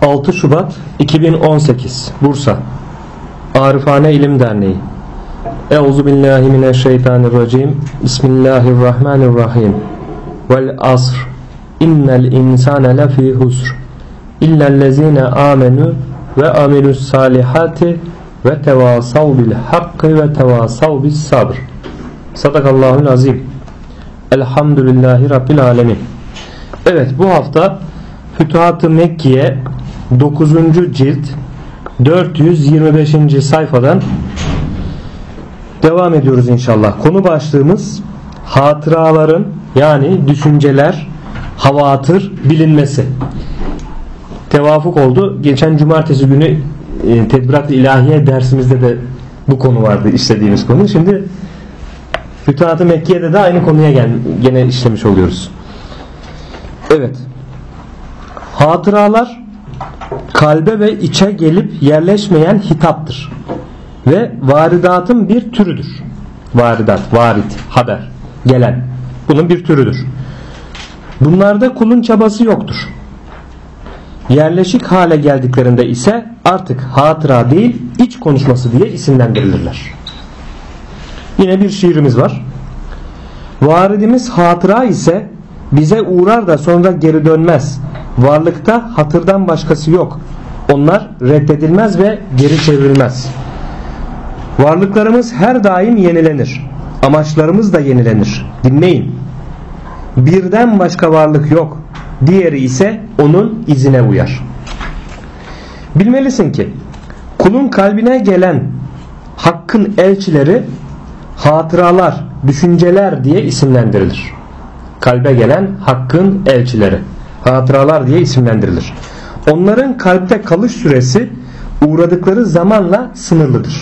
6 Şubat 2018 Bursa Arifane İlim Derneği. Euzubillahimineşşeytanirracim. Bismillahirrahmanirrahim. Vel asr. İnnel insane lefî husr. İllellezîne âmenû ve amilus salihati ve tevasav bil hakkı ve tevasav bis sabr. Sadakallahul azim. Elhamdülillahi Rabbil alemin. Evet, bu hafta Fütuhat-ı Mekkiye 9. cilt 425. sayfadan devam ediyoruz inşallah. Konu başlığımız hatıraların, yani düşünceler, havatır bilinmesi. Tevafuk oldu. Geçen cumartesi günü Tedbirat-ı İlahiye dersimizde de bu konu vardı, işlediğimiz konu. Şimdi Fütuhat-ı Mekkiye'de de aynı konuya gene işlemiş oluyoruz. Evet. Hatıralar kalbe ve içe gelip yerleşmeyen hitaptır ve varidatın bir türüdür. Varidat, varid, haber, gelen. Bunun bir türüdür. Bunlarda kulun çabası yoktur. Yerleşik hale geldiklerinde ise artık hatıra değil, iç konuşması diye isimlendirilirler. Yine bir şiirimiz var. Varidimiz hatıra ise bize uğrar da sonra geri dönmez. Varlıkta hatırdan başkası yok. Onlar reddedilmez ve geri çevrilmez. Varlıklarımız her daim yenilenir. Amaçlarımız da yenilenir. Dinleyin. Birden başka varlık yok. Diğeri ise onun izine uyar. Bilmelisin ki kulun kalbine gelen hakkın elçileri hatıralar, düşünceler diye isimlendirilir. Kalbe gelen hakkın elçileri hatıralar diye isimlendirilir. Onların kalpte kalış süresi uğradıkları zamanla sınırlıdır.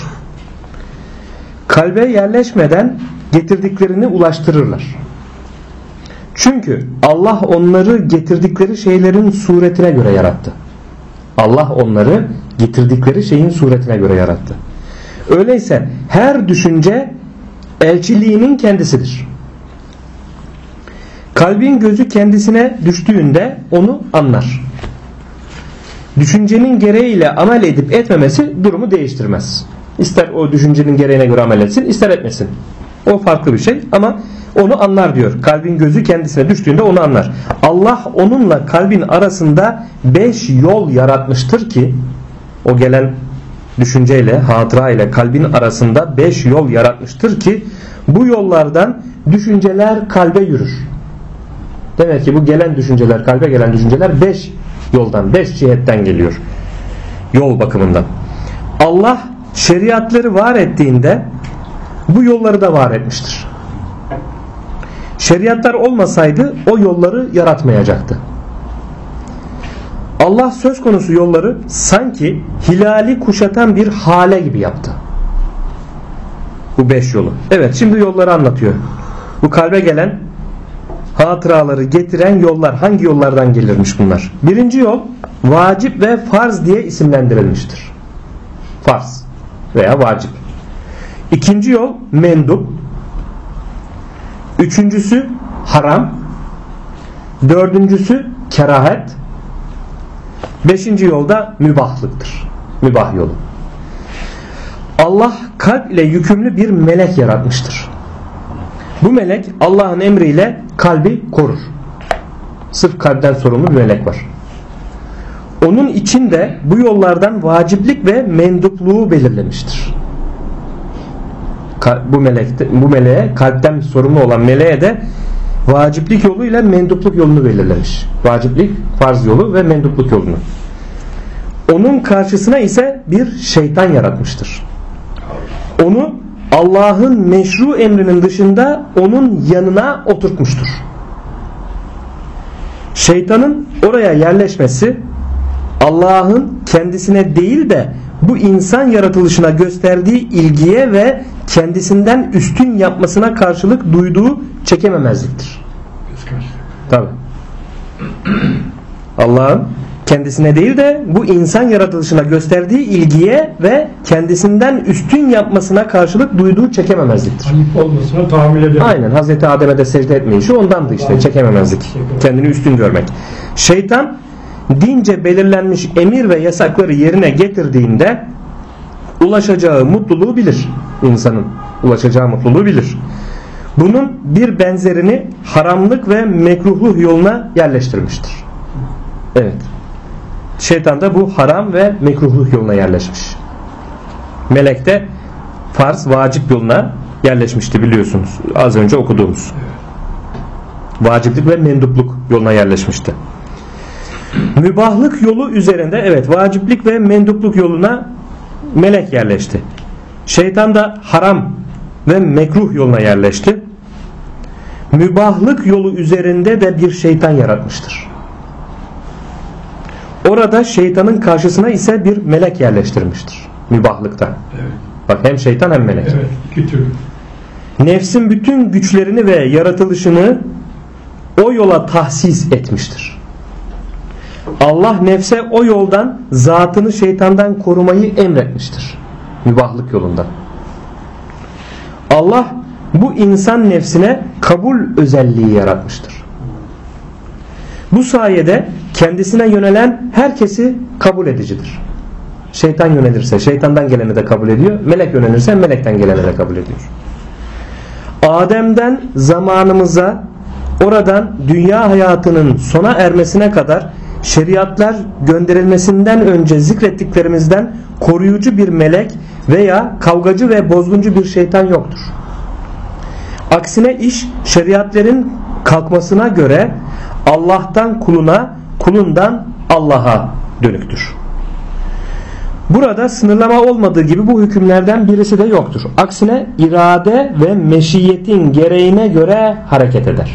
Kalbe yerleşmeden getirdiklerini ulaştırırlar. Çünkü Allah onları getirdikleri şeylerin suretine göre yarattı. Allah onları getirdikleri şeyin suretine göre yarattı. Öyleyse her düşünce elçiliğinin kendisidir. Kalbin gözü kendisine düştüğünde onu anlar. Düşüncenin gereğiyle amel edip etmemesi durumu değiştirmez. İster o düşüncenin gereğine göre amel etsin, ister etmesin. O farklı bir şey ama onu anlar diyor. Kalbin gözü kendisine düştüğünde onu anlar. Allah onunla kalbin arasında 5 yol yaratmıştır ki, o gelen düşünceyle, hatıra ile kalbin arasında 5 yol yaratmıştır ki bu yollardan düşünceler kalbe yürür. Demek ki bu gelen düşünceler, kalbe gelen düşünceler 5 yoldan, 5 cihetten geliyor. Yol bakımından. Allah şeriatları var ettiğinde bu yolları da var etmiştir. Şeriatlar olmasaydı o yolları yaratmayacaktı. Allah söz konusu yolları sanki hilali kuşatan bir hale gibi yaptı. Bu 5 yolu. Evet, şimdi yolları anlatıyor. Bu kalbe gelen hatıraları getiren yollar, hangi yollardan gelirmiş bunlar? Birinci yol vacip ve farz diye isimlendirilmiştir. Farz veya vacip. İkinci yol mendup. Üçüncüsü haram. Dördüncüsü kerahet. Beşinci yolda mübahlıktır. Mübah yolu. Allah kalp ile yükümlü bir melek yaratmıştır. Bu melek Allah'ın emriyle kalbi korur. Sırf kalpten sorumlu bir melek var. Onun içinde bu yollardan vaciplik ve mendupluğu belirlemiştir. Bu meleğe, kalpten sorumlu olan meleğe de vaciplik yoluyla mendupluk yolunu belirlemiş. Vaciplik, farz yolu ve mendupluk yolunu. Onun karşısına ise bir şeytan yaratmıştır. Onu Allah'ın meşru emrinin dışında onun yanına oturtmuştur. Şeytanın oraya yerleşmesi Allah'ın kendisine değil de bu insan yaratılışına gösterdiği ilgiye ve kendisinden üstün yapmasına karşılık duyduğu çekememezliktir. Tabii. Allah'ın kendisine değil de bu insan yaratılışına gösterdiği ilgiye ve kendisinden üstün yapmasına karşılık duyduğu çekememezliktir. Ayıp olmasına tahammül edemez. Aynen. Hazreti Adem'e de secde etmeyişi ondandı işte. Çekememezlik. Kendini üstün görmek. Şeytan dince belirlenmiş emir ve yasakları yerine getirdiğinde ulaşacağı mutluluğu bilir. İnsanın ulaşacağı mutluluğu bilir. Bunun bir benzerini haramlık ve mekruhluk yoluna yerleştirmiştir. Evet. Şeytan da bu haram ve mekruhluk yoluna yerleşmiş. Melek de farz, vacip yoluna yerleşmişti biliyorsunuz. Az önce okuduğumuz. Vaciplik ve mendupluk yoluna yerleşmişti. Mübahlık yolu üzerinde evet vaciplik ve mendupluk yoluna melek yerleşti. Şeytan da haram ve mekruh yoluna yerleşti. Mübahlık yolu üzerinde de bir şeytan yaratmıştır. Orada şeytanın karşısına ise bir melek yerleştirmiştir. Mübahlıkta. Evet. Bak hem şeytan hem melek. Evet, iki türlü. Nefsin bütün güçlerini ve yaratılışını o yola tahsis etmiştir. Allah nefse o yoldan zatını şeytandan korumayı emretmiştir. Mübahlık yolunda. Allah bu insan nefsine kabul özelliği yaratmıştır. Bu sayede kendisine yönelen herkesi kabul edicidir. Şeytan yönelirse şeytandan geleni de kabul ediyor. Melek yönelirse melekten geleni de kabul ediyor. Adem'den zamanımıza, oradan dünya hayatının sona ermesine kadar şeriatlar gönderilmesinden önce zikrettiklerimizden koruyucu bir melek veya kavgacı ve bozguncu bir şeytan yoktur. Aksine iş şeriatlerin kalkmasına göre Allah'tan kuluna, kulundan Allah'a dönüktür. Burada sınırlama olmadığı gibi bu hükümlerden birisi de yoktur. Aksine irade ve meşiyetin gereğine göre hareket eder.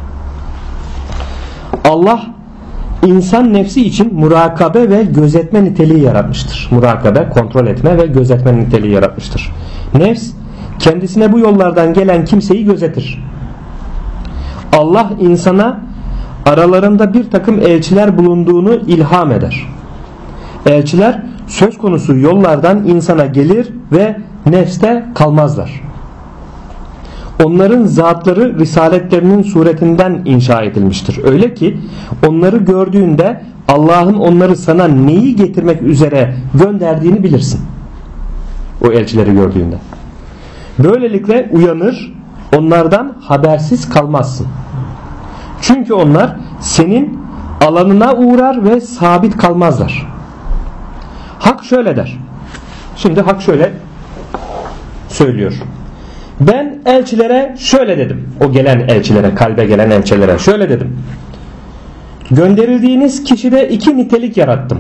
Allah insan nefsi için murakabe ve gözetme niteliği yaratmıştır. Murakabe, kontrol etme ve gözetme niteliği yaratmıştır. Nefs kendisine bu yollardan gelen kimseyi gözetir. Allah insana aralarında bir takım elçiler bulunduğunu ilham eder. Elçiler söz konusu yollardan insana gelir ve nefste kalmazlar. Onların zatları risaletlerinin suretinden inşa edilmiştir. Öyle ki onları gördüğünde Allah'ın onları sana neyi getirmek üzere gönderdiğini bilirsin. O elçileri gördüğünde. Böylelikle uyanır, onlardan habersiz kalmazsın. Çünkü onlar senin alanına uğrar ve sabit kalmazlar. Hak şöyle der. Şimdi Hak şöyle söylüyor. Ben elçilere şöyle dedim. O gelen elçilere, kalbe gelen elçilere şöyle dedim. Gönderildiğiniz kişide iki nitelik yarattım.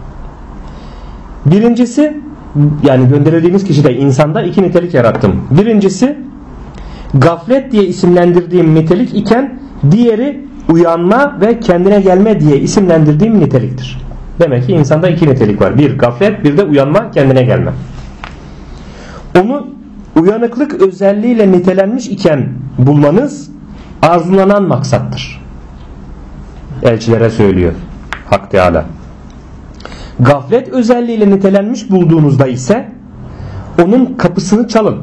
Birincisi, yani gönderildiğiniz kişide, insanda iki nitelik yarattım. Birincisi gaflet diye isimlendirdiğim nitelik iken diğeri uyanma ve kendine gelme diye isimlendirdiğim niteliktir. Demek ki insanda iki nitelik var. Bir gaflet, bir de uyanma, kendine gelme. Onu uyanıklık özelliğiyle nitelenmiş iken bulmanız arzulanan maksattır. Elçilere söylüyor Hak Teala. Gaflet özelliğiyle nitelenmiş bulduğunuzda ise onun kapısını çalın.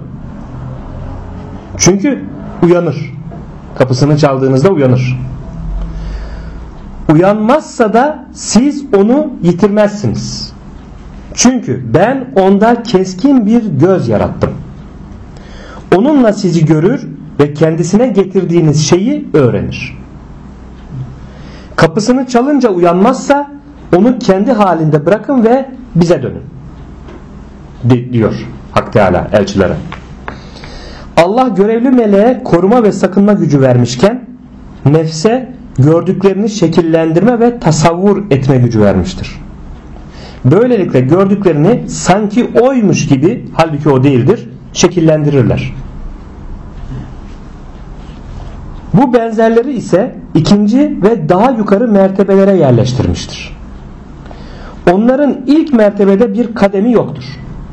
Çünkü uyanır. Kapısını çaldığınızda uyanır. Uyanmazsa da siz onu yitirmezsiniz. Çünkü ben onda keskin bir göz yarattım. Onunla sizi görür ve kendisine getirdiğiniz şeyi öğrenir. Kapısını çalınca uyanmazsa onu kendi halinde bırakın ve bize dönün diyor Hak Teala elçilere. Allah görevli meleğe koruma ve sakınma gücü vermişken nefse gördüklerini şekillendirme ve tasavvur etme gücü vermiştir. Böylelikle gördüklerini sanki oymuş gibi, halbuki o değildir, şekillendirirler. Bu benzerleri ise ikinci ve daha yukarı mertebelere yerleştirmiştir. Onların ilk mertebede bir kademi yoktur.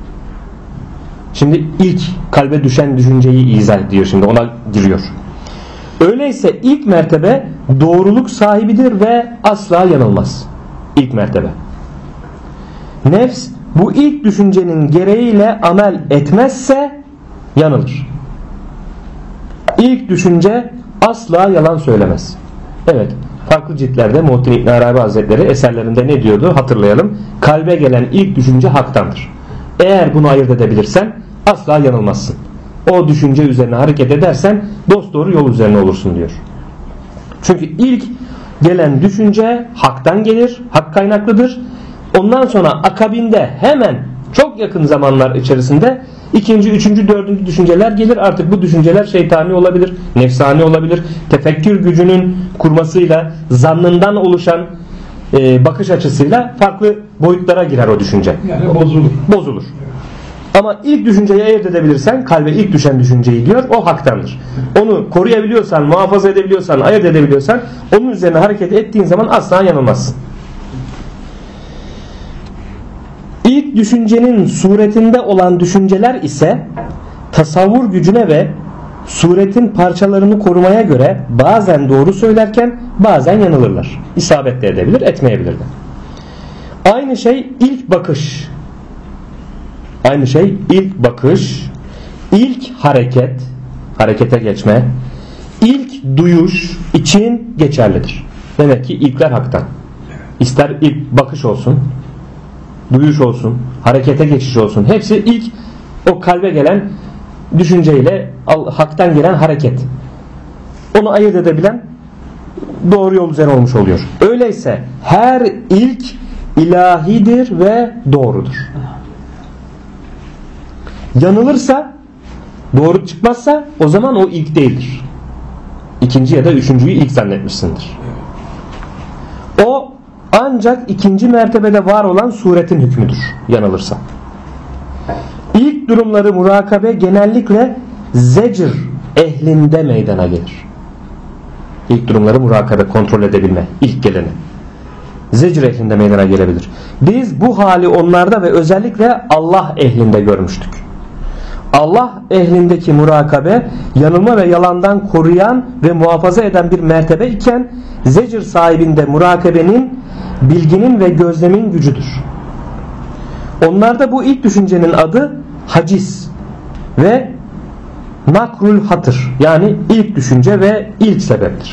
Şimdi ilk kalbe düşen düşünceyi izah ediyor, şimdi ona giriyor. Öyleyse ilk mertebe doğruluk sahibidir ve asla yanılmaz. İlk mertebe. Nefs bu ilk düşüncenin gereğiyle amel etmezse yanılır. İlk düşünce asla yalan söylemez. Evet, farklı ciltlerde Muhittin İbn Arabi Hazretleri eserlerinde ne diyordu hatırlayalım. Kalbe gelen ilk düşünce haktandır. Eğer bunu ayırt edebilirsen asla yanılmazsın. O düşünce üzerine hareket edersen dosdoğru yol üzerine olursun diyor. Çünkü ilk gelen düşünce haktan gelir, hak kaynaklıdır. Ondan sonra akabinde hemen çok yakın zamanlar içerisinde ikinci, üçüncü, dördüncü düşünceler gelir. Artık bu düşünceler şeytani olabilir, nefsani olabilir. Tefekkür gücünün kurmasıyla, zannından oluşan bakış açısıyla farklı boyutlara girer o düşünce. Yani Bozulur. Ama ilk düşünceyi ayırt edebilirsen, kalbe ilk düşen düşünceyi diyor, o haktandır. Onu koruyabiliyorsan, muhafaza edebiliyorsan, ayırt edebiliyorsan, onun üzerine hareket ettiğin zaman asla yanılmazsın. İlk düşüncenin suretinde olan düşünceler ise tasavvur gücüne ve suretin parçalarını korumaya göre bazen doğru söylerken bazen yanılırlar. İsabet de edebilir, etmeyebilir de. Aynı şey ilk bakış, ilk hareket, harekete geçme, ilk duyuş için geçerlidir. Demek ki ilkler haktan. İster ilk bakış olsun, duyuş olsun, harekete geçiş olsun. Hepsi ilk o kalbe gelen düşünceyle haktan gelen hareket. Onu ayırt edebilen doğru yol üzerine olmuş oluyor. Öyleyse her ilk ilahidir ve doğrudur. Yanılırsa, doğru çıkmazsa o zaman o ilk değildir. İkinci ya da üçüncüyü ilk zannetmişsindir. O ancak ikinci mertebede var olan suretin hükmüdür yanılırsa. İlk durumları murakabe genellikle zecr ehlinde meydana gelir. İlk durumları murakabe, kontrol edebilme, ilk geleni. Zecr ehlinde meydana gelebilir. Biz bu hali onlarda ve özellikle Allah ehlinde görmüştük. Allah ehlindeki murakabe yanılma ve yalandan koruyan ve muhafaza eden bir mertebe iken zecr sahibinde murakabenin, bilginin ve gözlemin gücüdür. Onlarda bu ilk düşüncenin adı hacis ve nakrul hatır, yani ilk düşünce ve ilk sebeptir.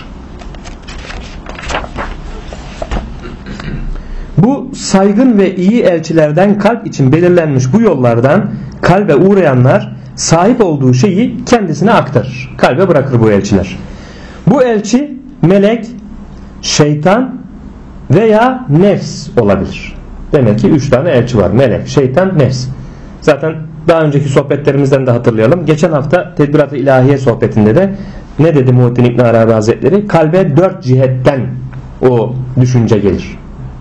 Bu saygın ve iyi elçilerden kalp için belirlenmiş bu yollardan kalbe uğrayanlar sahip olduğu şeyi kendisine aktarır. Kalbe bırakır bu elçiler. Bu elçi melek, şeytan veya nefs olabilir. Demek ki 3 tane elçi var. Melek, şeytan, nefs. Zaten daha önceki sohbetlerimizden de hatırlayalım. Geçen hafta Tedbirat-ı İlahiye sohbetinde de ne dedi Muhittin İbn Arabi Hazretleri? Kalbe 4 cihetten o düşünce gelir.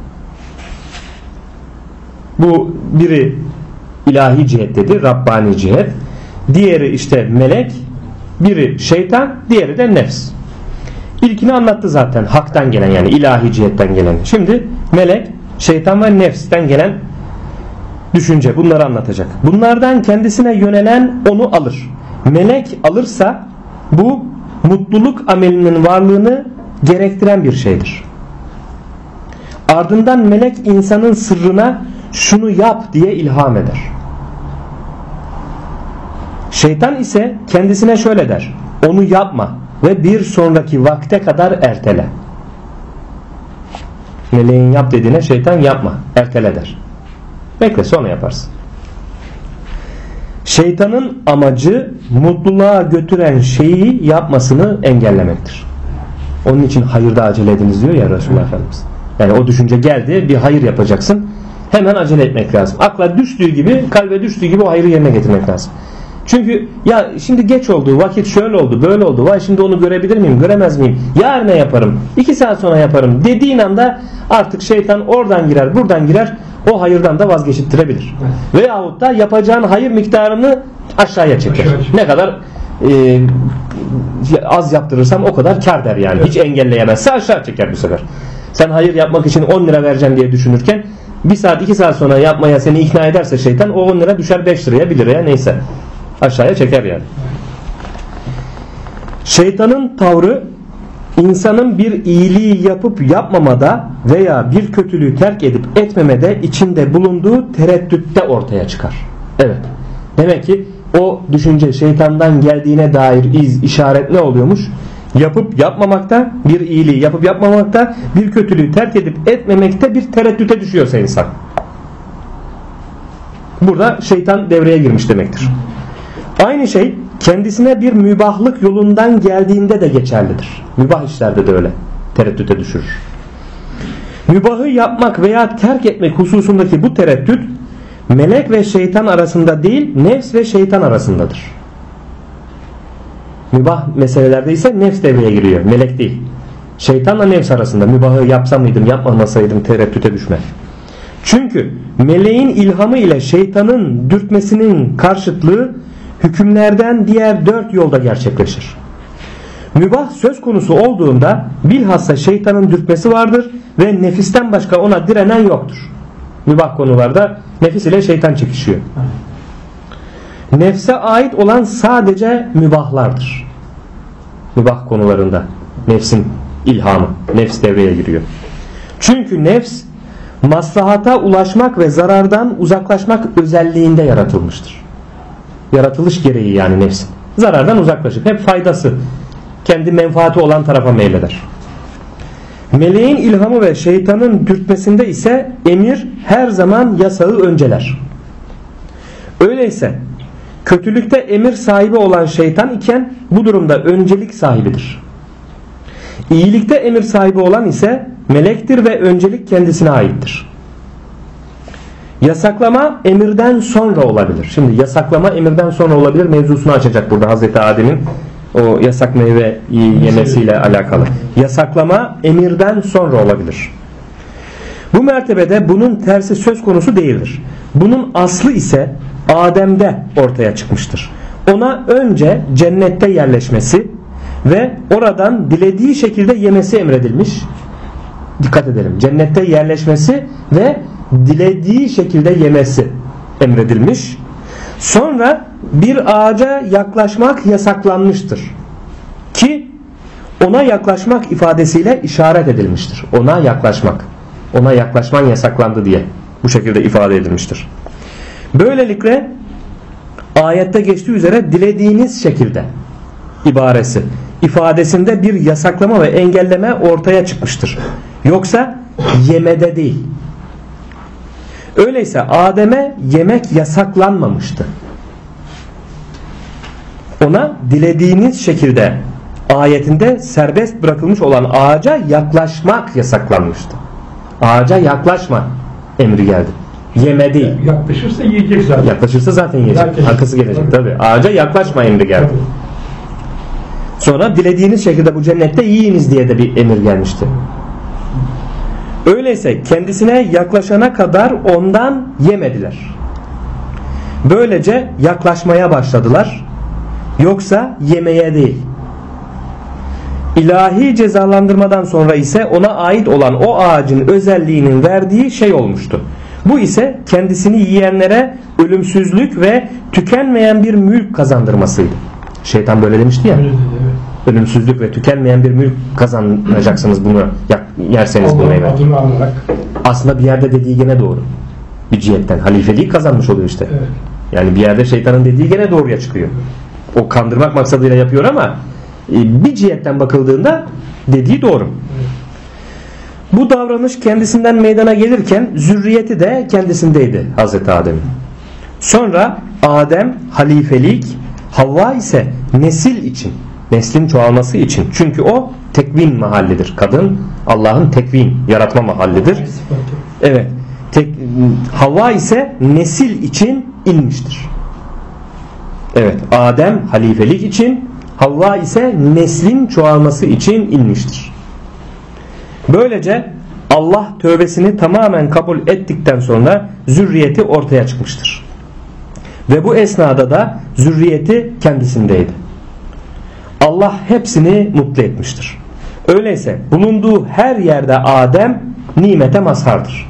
Bu biri ilahi cihet dedi, Rabbani cihet. Diğeri işte melek, biri şeytan, diğeri de nefs. İlkini anlattı zaten, haktan gelen, yani ilahi cihetten gelen. Şimdi melek, şeytan ve nefsten gelen düşünce, bunları anlatacak. Bunlardan kendisine yönelen onu alır. Melek alırsa bu mutluluk amelinin varlığını gerektiren bir şeydir. Ardından melek insanın sırrına şunu yap diye ilham eder. Şeytan ise kendisine şöyle der: onu yapma ve bir sonraki vakte kadar ertele. Meleğin yap dediğine şeytan yapma, ertele der. Bekle, sonra yaparsın. Şeytanın amacı mutluluğa götüren şeyi yapmasını engellemektir. Onun için hayırda acele ediniz diyor ya Resulullah Efendimiz. Yani o düşünce geldi, bir hayır yapacaksın, hemen acele etmek lazım. Akla düştüğü gibi, kalbe düştüğü gibi o hayrı yerine getirmek lazım. Çünkü ya şimdi geç oldu, vakit şöyle oldu, böyle oldu, vay şimdi onu görebilir miyim, göremez miyim, yarın yaparım, 2 saat sonra yaparım dediğin anda artık şeytan oradan girer, buradan girer, o hayırdan da vazgeçirtirebilir. Veyahut da yapacağın hayır miktarını aşağıya çeker. Ne kadar az yaptırırsam o kadar kar der yani. Hiç engelleyemezse aşağı çeker bu sefer. Sen hayır yapmak için 10 lira vereceğim diye düşünürken 1 saat 2 saat sonra yapmaya seni ikna ederse şeytan, o 10 lira düşer 5 liraya 1 liraya, neyse aşağıya çeker yani. Şeytanın tavrı insanın bir iyiliği yapıp yapmamada veya bir kötülüğü terk edip etmemede içinde bulunduğu tereddütte ortaya çıkar. Evet. Demek ki o düşünce şeytandan geldiğine dair işaret ne oluyormuş? Yapıp yapmamakta bir iyiliği, yapıp yapmamakta bir kötülüğü, terk edip etmemekte bir tereddüte düşüyorsa insan. Burada şeytan devreye girmiş demektir. Aynı şey kendisine bir mübahlık yolundan geldiğinde de geçerlidir. Mübah işlerde de öyle tereddüte düşürür. Mübahı yapmak veya terk etmek hususundaki bu tereddüt melek ve şeytan arasında değil, nefs ve şeytan arasındadır. Mübah meselelerde ise nefs devreye giriyor, melek değil. Şeytanla nefs arasında mübahı yapsam mıydım, yapmamasaydım tereddüte düşme. Çünkü meleğin ilhamı ile şeytanın dürtmesinin karşıtlığı hükümlerden diğer 4 yolda gerçekleşir. Mübah söz konusu olduğunda bilhassa şeytanın dürtmesi vardır ve nefisten başka ona direnen yoktur. Mübah konularda nefis ile şeytan çekişiyor. Nefse ait olan sadece mübahlardır. Mübah konularında nefsin ilhamı, nefs devreye giriyor. Çünkü nefs maslahata ulaşmak ve zarardan uzaklaşmak özelliğinde yaratılmıştır. Yaratılış gereği yani nefsin. Zarardan uzaklaşır. Hep faydası, kendi menfaati olan tarafa meyleder. Meleğin ilhamı ve şeytanın dürtmesinde ise emir her zaman yasağı önceler. Öyleyse kötülükte emir sahibi olan şeytan iken bu durumda öncelik sahibidir. İyilikte emir sahibi olan ise melektir ve öncelik kendisine aittir. Yasaklama emirden sonra olabilir. Şimdi yasaklama emirden sonra olabilir mevzusunu açacak burada Hazreti Adem'in o yasak meyve yemesiyle alakalı. Yasaklama emirden sonra olabilir. Bu mertebede bunun tersi söz konusu değildir. Bunun aslı ise Adem'de ortaya çıkmıştır. Ona önce cennette yerleşmesi ve oradan dilediği şekilde yemesi emredilmiş. Dikkat edelim. Cennette yerleşmesi ve dilediği şekilde yemesi emredilmiş. Sonra bir ağaca yaklaşmak yasaklanmıştır. Ki ona yaklaşmak ifadesiyle işaret edilmiştir. Ona yaklaşmak. Ona yaklaşman yasaklandı diye bu şekilde ifade edilmiştir. Böylelikle ayette geçtiği üzere dilediğiniz şekilde ibaresi ifadesinde bir yasaklama ve engelleme ortaya çıkmıştır. Yoksa yemede değil. Öyleyse Adem'e yemek yasaklanmamıştı. Ona dilediğiniz şekilde ayetinde serbest bırakılmış olan ağaca yaklaşmak yasaklanmıştı. Ağaca yaklaşma emri geldi. Yeme değil. Yaklaşırsa yiyecek zaten. Yaklaşırsa zaten yiyecek. Arkası gelecek tabii. Ağaca yaklaşma emri geldi. Sonra dilediğiniz şekilde bu cennette yiyiniz diye de bir emir gelmişti. Öyleyse kendisine yaklaşana kadar ondan yemediler. Böylece yaklaşmaya başladılar. Yoksa yemeye değil. İlahi cezalandırmadan sonra ise ona ait olan o ağacın özelliğinin verdiği şey olmuştu. Bu ise kendisini yiyenlere ölümsüzlük ve tükenmeyen bir mülk kazandırmasıydı. Şeytan böyle demişti ya. Ölümsüzlük ve tükenmeyen bir mülk kazanacaksınız bunu yerseniz bu meyve. Aslında bir yerde dediği gene doğru. Bir cihetten halifeliği kazanmış oluyor işte. Evet. Yani bir yerde şeytanın dediği gene doğruya çıkıyor. O kandırmak maksadıyla yapıyor ama bir cihetten bakıldığında dediği doğru. Evet. Bu davranış kendisinden meydana gelirken zürriyeti de kendisindeydi Hazreti Adem'in. Sonra Adem halifelik, Havva ise nesil için, neslin çoğalması için. Çünkü o tekvin mahallidir. Kadın Allah'ın tekvin, yaratma mahallidir. Evet. Havva ise nesil için inmiştir. Evet. Adem halifelik için, Havva ise neslin çoğalması için inmiştir. Böylece Allah tövbesini tamamen kabul ettikten sonra zürriyeti ortaya çıkmıştır. Ve bu esnada da zürriyeti kendisindeydi. Allah hepsini mutlu etmiştir. Öyleyse bulunduğu her yerde Adem nimete mazhardır.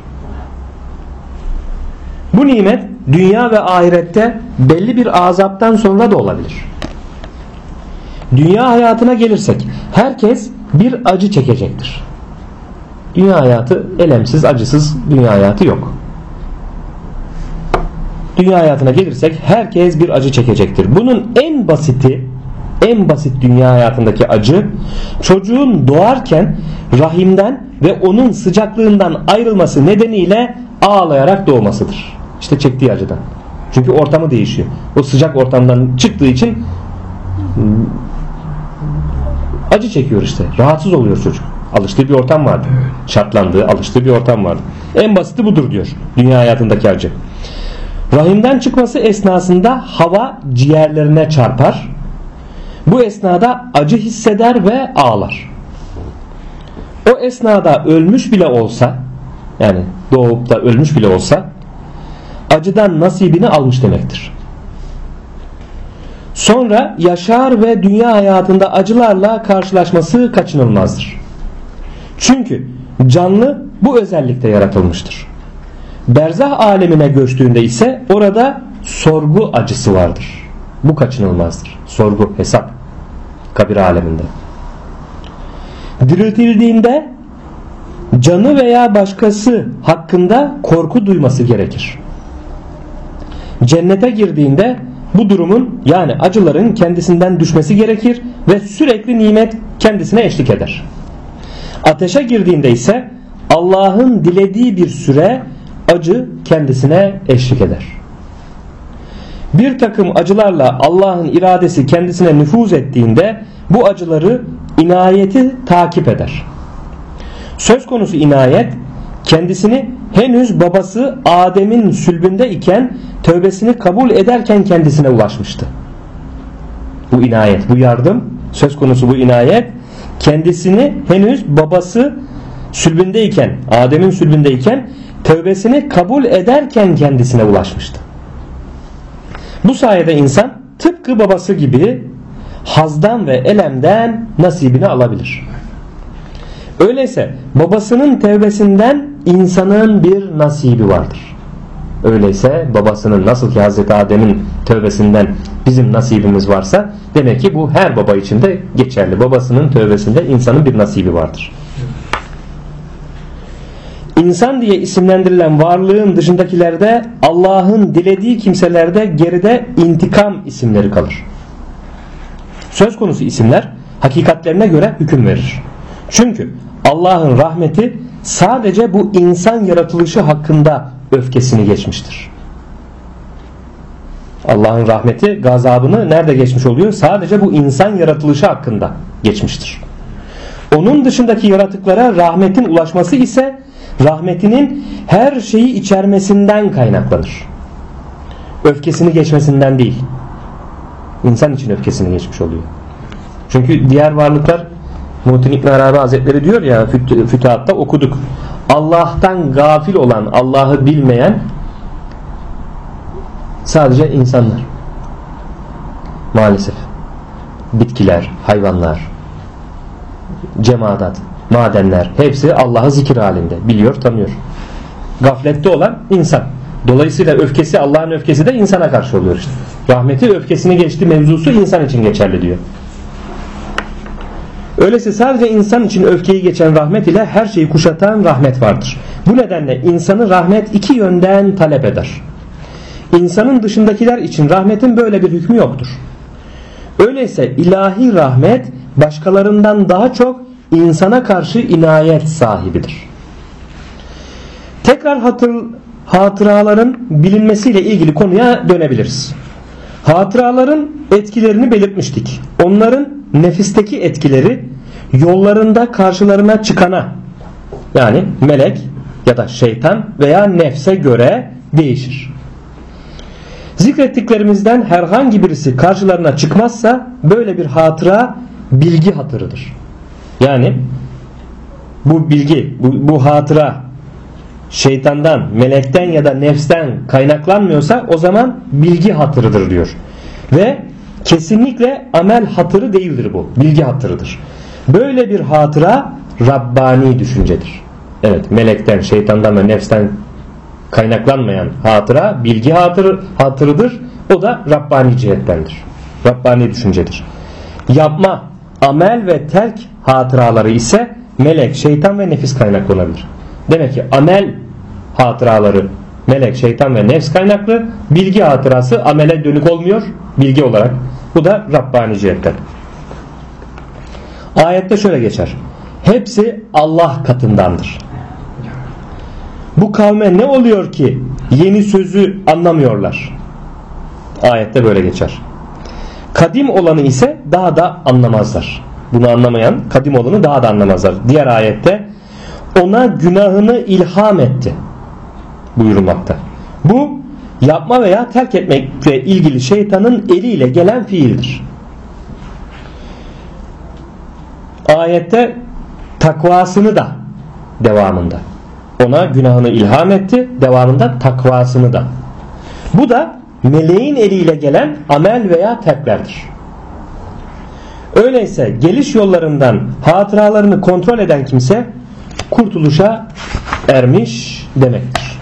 Bu nimet dünya ve ahirette belli bir azaptan sonra da olabilir. Dünya hayatına gelirsek herkes bir acı çekecektir. Dünya hayatı elemsiz, acısız dünya hayatı yok. Dünya hayatına gelirsek herkes bir acı çekecektir. Bunun en basiti en basit dünya hayatındaki acı, çocuğun doğarken rahimden ve onun sıcaklığından ayrılması nedeniyle ağlayarak doğmasıdır. İşte çektiği acıdan. Çünkü ortamı değişiyor. O sıcak ortamdan çıktığı için acı çekiyor işte. Rahatsız oluyor çocuk. Alıştığı bir ortam vardı. Şartlandığı, alıştığı bir ortam vardı. En basiti budur diyor dünya hayatındaki acı. Rahimden çıkması esnasında hava ciğerlerine çarpar. Bu esnada acı hisseder ve ağlar. O esnada ölmüş bile olsa, yani doğup da ölmüş bile olsa, acıdan nasibini almış demektir. Sonra yaşar ve dünya hayatında acılarla karşılaşması kaçınılmazdır. Çünkü canlı bu özellikle yaratılmıştır. Berzah alemine göçtüğünde ise orada sorgu acısı vardır. Bu kaçınılmazdır. Sorgu, hesap, kabir aleminde. Diriltildiğinde canı veya başkası hakkında korku duyması gerekir. Cennete girdiğinde bu durumun, yani acıların kendisinden düşmesi gerekir ve sürekli nimet kendisine eşlik eder. Ateşe girdiğinde ise Allah'ın dilediği bir süre acı kendisine eşlik eder. Bir takım acılarla Allah'ın iradesi kendisine nüfuz ettiğinde bu acıları inayeti takip eder. Söz konusu inayet kendisini henüz babası Adem'in sülbünde iken tövbesini kabul ederken kendisine ulaşmıştı. Bu inayet, bu yardım, söz konusu bu inayet kendisini henüz babası sülbündeyken, Adem'in sülbündeyken tövbesini kabul ederken kendisine ulaşmıştı. Bu sayede insan tıpkı babası gibi hazdan ve elemden nasibini alabilir. Öyleyse babasının tevbesinden insanın bir nasibi vardır. Öyleyse babasının, nasıl ki Hazreti Adem'in tövbesinden bizim nasibimiz varsa, demek ki bu her baba için de geçerli. Babasının tövbesinde insanın bir nasibi vardır. İnsan diye isimlendirilen varlığın dışındakilerde, Allah'ın dilediği kimselerde geride intikam isimleri kalır. Söz konusu isimler hakikatlerine göre hüküm verir. Çünkü Allah'ın rahmeti sadece bu insan yaratılışı hakkında öfkesini geçmiştir. Allah'ın rahmeti gazabını nerede geçmiş oluyor? Sadece bu insan yaratılışı hakkında geçmiştir. Onun dışındaki yaratıklara rahmetin ulaşması ise rahmetinin her şeyi içermesinden kaynaklanır. Öfkesini geçmesinden değil. İnsan için öfkesini geçmiş oluyor. Çünkü diğer varlıklar, Muhittin İbn Arabi Hazretleri diyor ya, Fütuhat'ta okuduk. Allah'tan gafil olan, Allah'ı bilmeyen sadece insanlar. Maalesef. Bitkiler, hayvanlar, cemaat, madenler hepsi Allah'ı zikir halinde. Biliyor, tanıyor. Gaflette olan insan. Dolayısıyla öfkesi, Allah'ın öfkesi de insana karşı oluyor işte. Rahmeti öfkesini geçti mevzusu insan için geçerli diyor. Öyleyse sadece insan için öfkeyi geçen rahmet ile her şeyi kuşatan rahmet vardır. Bu nedenle insanı rahmet iki yönden talep eder. İnsanın dışındakiler için rahmetin böyle bir hükmü yoktur. Öyleyse ilahi rahmet başkalarından daha çok insana karşı inayet sahibidir. Tekrar hatıraların bilinmesiyle ilgili konuya dönebiliriz. Hatıraların etkilerini belirtmiştik. Onların nefisteki etkileri yollarında karşılarına çıkana, yani melek ya da şeytan veya nefse göre değişir. Zikrettiklerimizden herhangi birisi karşılarına çıkmazsa böyle bir hatıra bilgi hatırıdır. Yani bu bilgi, bu hatıra şeytandan, melekten ya da nefsten kaynaklanmıyorsa o zaman bilgi hatırıdır diyor. Ve kesinlikle amel hatırı değildir bu. Bilgi hatırıdır. Böyle bir hatıra Rabbani düşüncedir. Evet, melekten, şeytandan ve nefsten kaynaklanmayan hatıra bilgi hatırıdır. O da Rabbani cihettendir. Rabbani düşüncedir. Yapma, amel ve terk hatıraları ise melek, şeytan ve nefis kaynaklanabilir. Demek ki amel hatıraları melek, şeytan ve nefs kaynaklı, bilgi hatırası amele dönük olmuyor bilgi olarak. Bu da Rabbani cihetten. Ayette şöyle geçer. Hepsi Allah katındandır. Bu kavme ne oluyor ki yeni sözü anlamıyorlar? Ayette böyle geçer. Kadim olanı ise daha da anlamazlar. Bunu anlamayan kadim olanı daha da anlamazlar. Diğer ayette ona günahını ilham etti buyurulmakta. Bu yapma veya terk etmekle ilgili şeytanın eliyle gelen fiildir. Ayette takvasını da devamında. Ona günahını ilham etti. Devamında takvasını da. Bu da meleğin eliyle gelen amel veya terklerdir. Öyleyse geliş yollarından hatıralarını kontrol eden kimse kurtuluşa ermiş demektir.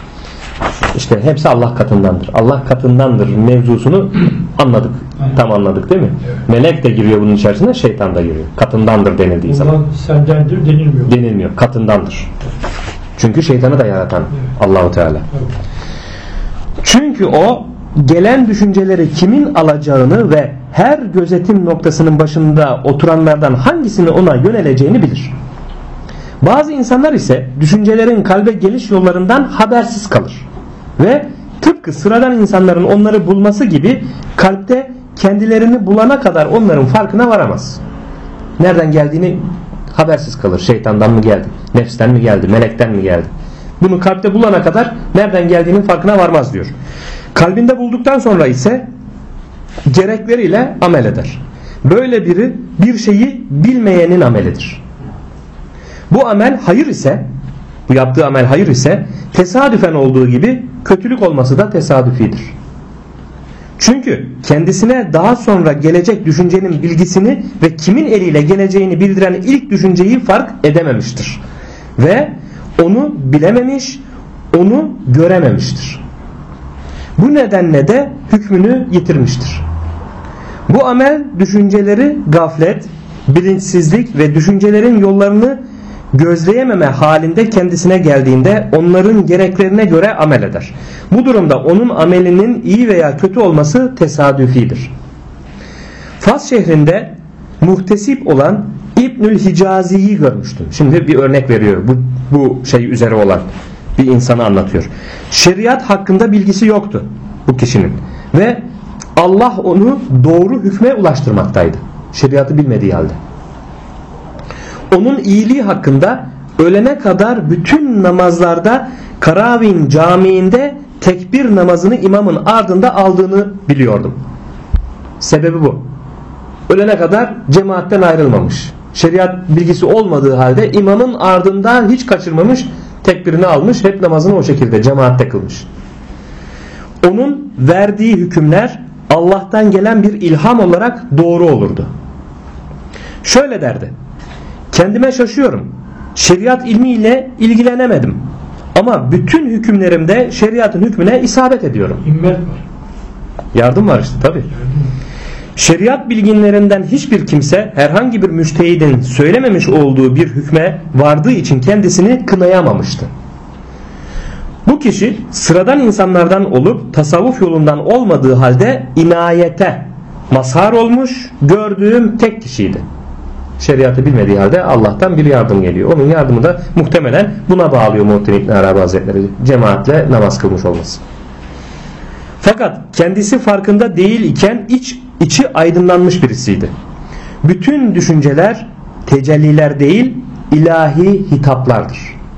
İşte hepsi Allah katındandır. Allah katındandır mevzusunu anladık. Tam anladık değil mi? Evet. Melek de giriyor bunun içerisine, şeytan da giriyor. Katındandır denildiği zaman. Ondan sendendir denilmiyor. Denilmiyor. Katındandır. Çünkü şeytanı da yaratan Allahu Teala. Evet. Çünkü o gelen düşünceleri kimin alacağını ve her gözetim noktasının başında oturanlardan hangisini ona yöneleceğini bilir. Bazı insanlar ise düşüncelerin kalbe geliş yollarından habersiz kalır. Ve tıpkı sıradan insanların onları bulması gibi kalpte kendilerini bulana kadar onların farkına varamaz. Nereden geldiğini habersiz kalır. Şeytandan mı geldi? Nefsten mi geldi? Melekten mi geldi? Bunu kalpte bulana kadar nereden geldiğinin farkına varmaz diyor. Kalbinde bulduktan sonra ise gerekleriyle amel eder. Böyle biri bir şeyi bilmeyenin amelidir. Bu amel hayır ise, bu yaptığı amel hayır ise tesadüfen olduğu gibi kötülük olması da tesadüfidir. Çünkü kendisine daha sonra gelecek düşüncenin bilgisini ve kimin eliyle geleceğini bildiren ilk düşünceyi fark edememiştir. Ve onu bilememiş, onu görememiştir. Bu nedenle de hükmünü yitirmiştir. Bu amel düşünceleri gaflet, bilinçsizlik ve düşüncelerin yollarını gözleyememe halinde kendisine geldiğinde onların gereklerine göre amel eder. Bu durumda onun amelinin iyi veya kötü olması tesadüfidir. Fas şehrinde muhtesip olan İbnül Hicazi'yi görmüştüm. Şimdi bir örnek veriyor. Bu şey üzere olan bir insanı anlatıyor. Şeriat hakkında bilgisi yoktu bu kişinin. Ve Allah onu doğru hükme ulaştırmaktaydı. Şeriatı bilmediği halde. Onun iyiliği hakkında ölene kadar bütün namazlarda Karavin Camii'nde tekbir namazını imamın ardında aldığını biliyordum. Sebebi bu. Ölene kadar cemaatten ayrılmamış. Şeriat bilgisi olmadığı halde imamın ardında hiç kaçırmamış, tekbirini almış, hep namazını o şekilde cemaatte kılmış. Onun verdiği hükümler Allah'tan gelen bir ilham olarak doğru olurdu. Şöyle derdi: kendime şaşıyorum. Şeriat ilmiyle ilgilenemedim. Ama bütün hükümlerimde şeriatın hükmüne isabet ediyorum. İmmet var. Yardım var işte tabii. Şeriat bilginlerinden hiçbir kimse herhangi bir müştehidin söylememiş olduğu bir hükme vardığı için kendisini kınayamamıştı. Bu kişi sıradan insanlardan olup tasavvuf yolundan olmadığı halde inayete mazhar olmuş gördüğüm tek kişiydi. Şeriatı bilmediği halde Allah'tan bir yardım geliyor. Onun yardımı da muhtemelen buna bağlıyor Muhittin İbn Arabi Hazretleri. Cemaatle namaz kılmış olması. Fakat kendisi farkında değil iken içi aydınlanmış birisiydi. Bütün düşünceler tecelliler değil, ilahi hitaplardır.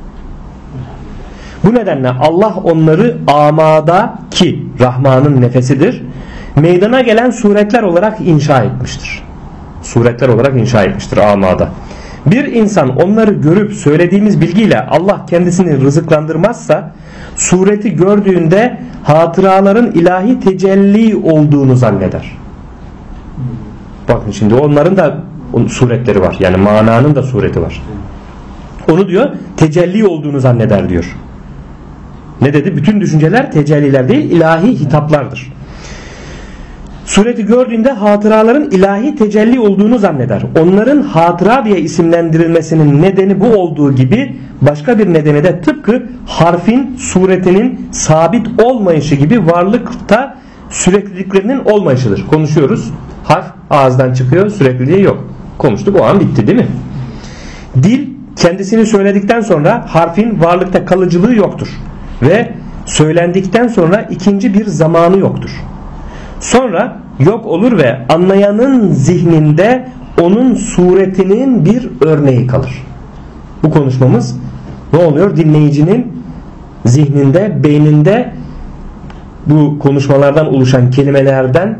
Bu nedenle Allah onları amada, ki Rahman'ın nefesidir, meydana gelen suretler olarak inşa etmiştir. Suretler olarak inşa etmiştir amada. Bir insan onları görüp söylediğimiz bilgiyle Allah kendisini rızıklandırmazsa, sureti gördüğünde hatıraların ilahi tecelli olduğunu zanneder. Bakın şimdi onların da suretleri var. Yani mananın da sureti var. Onu diyor tecelli olduğunu zanneder diyor. Ne dedi? Bütün düşünceler tecelliler değil, ilahi hitaplardır. Sureti gördüğünde hatıraların ilahi tecelli olduğunu zanneder. Onların hatıra diye isimlendirilmesinin nedeni bu olduğu gibi başka bir nedeni de tıpkı harfin suretinin sabit olmayışı gibi varlıkta sürekliliklerinin olmayışıdır. Konuşuyoruz. Harf ağızdan çıkıyor. Sürekliliği yok. Konuştuk, o an bitti değil mi? Dil kendisini söyledikten sonra harfin varlıkta kalıcılığı yoktur. Ve söylendikten sonra ikinci bir zamanı yoktur. Sonra yok olur ve anlayanın zihninde onun suretinin bir örneği kalır. Bu konuşmamız ne oluyor? Dinleyicinin zihninde, beyninde bu konuşmalardan oluşan kelimelerden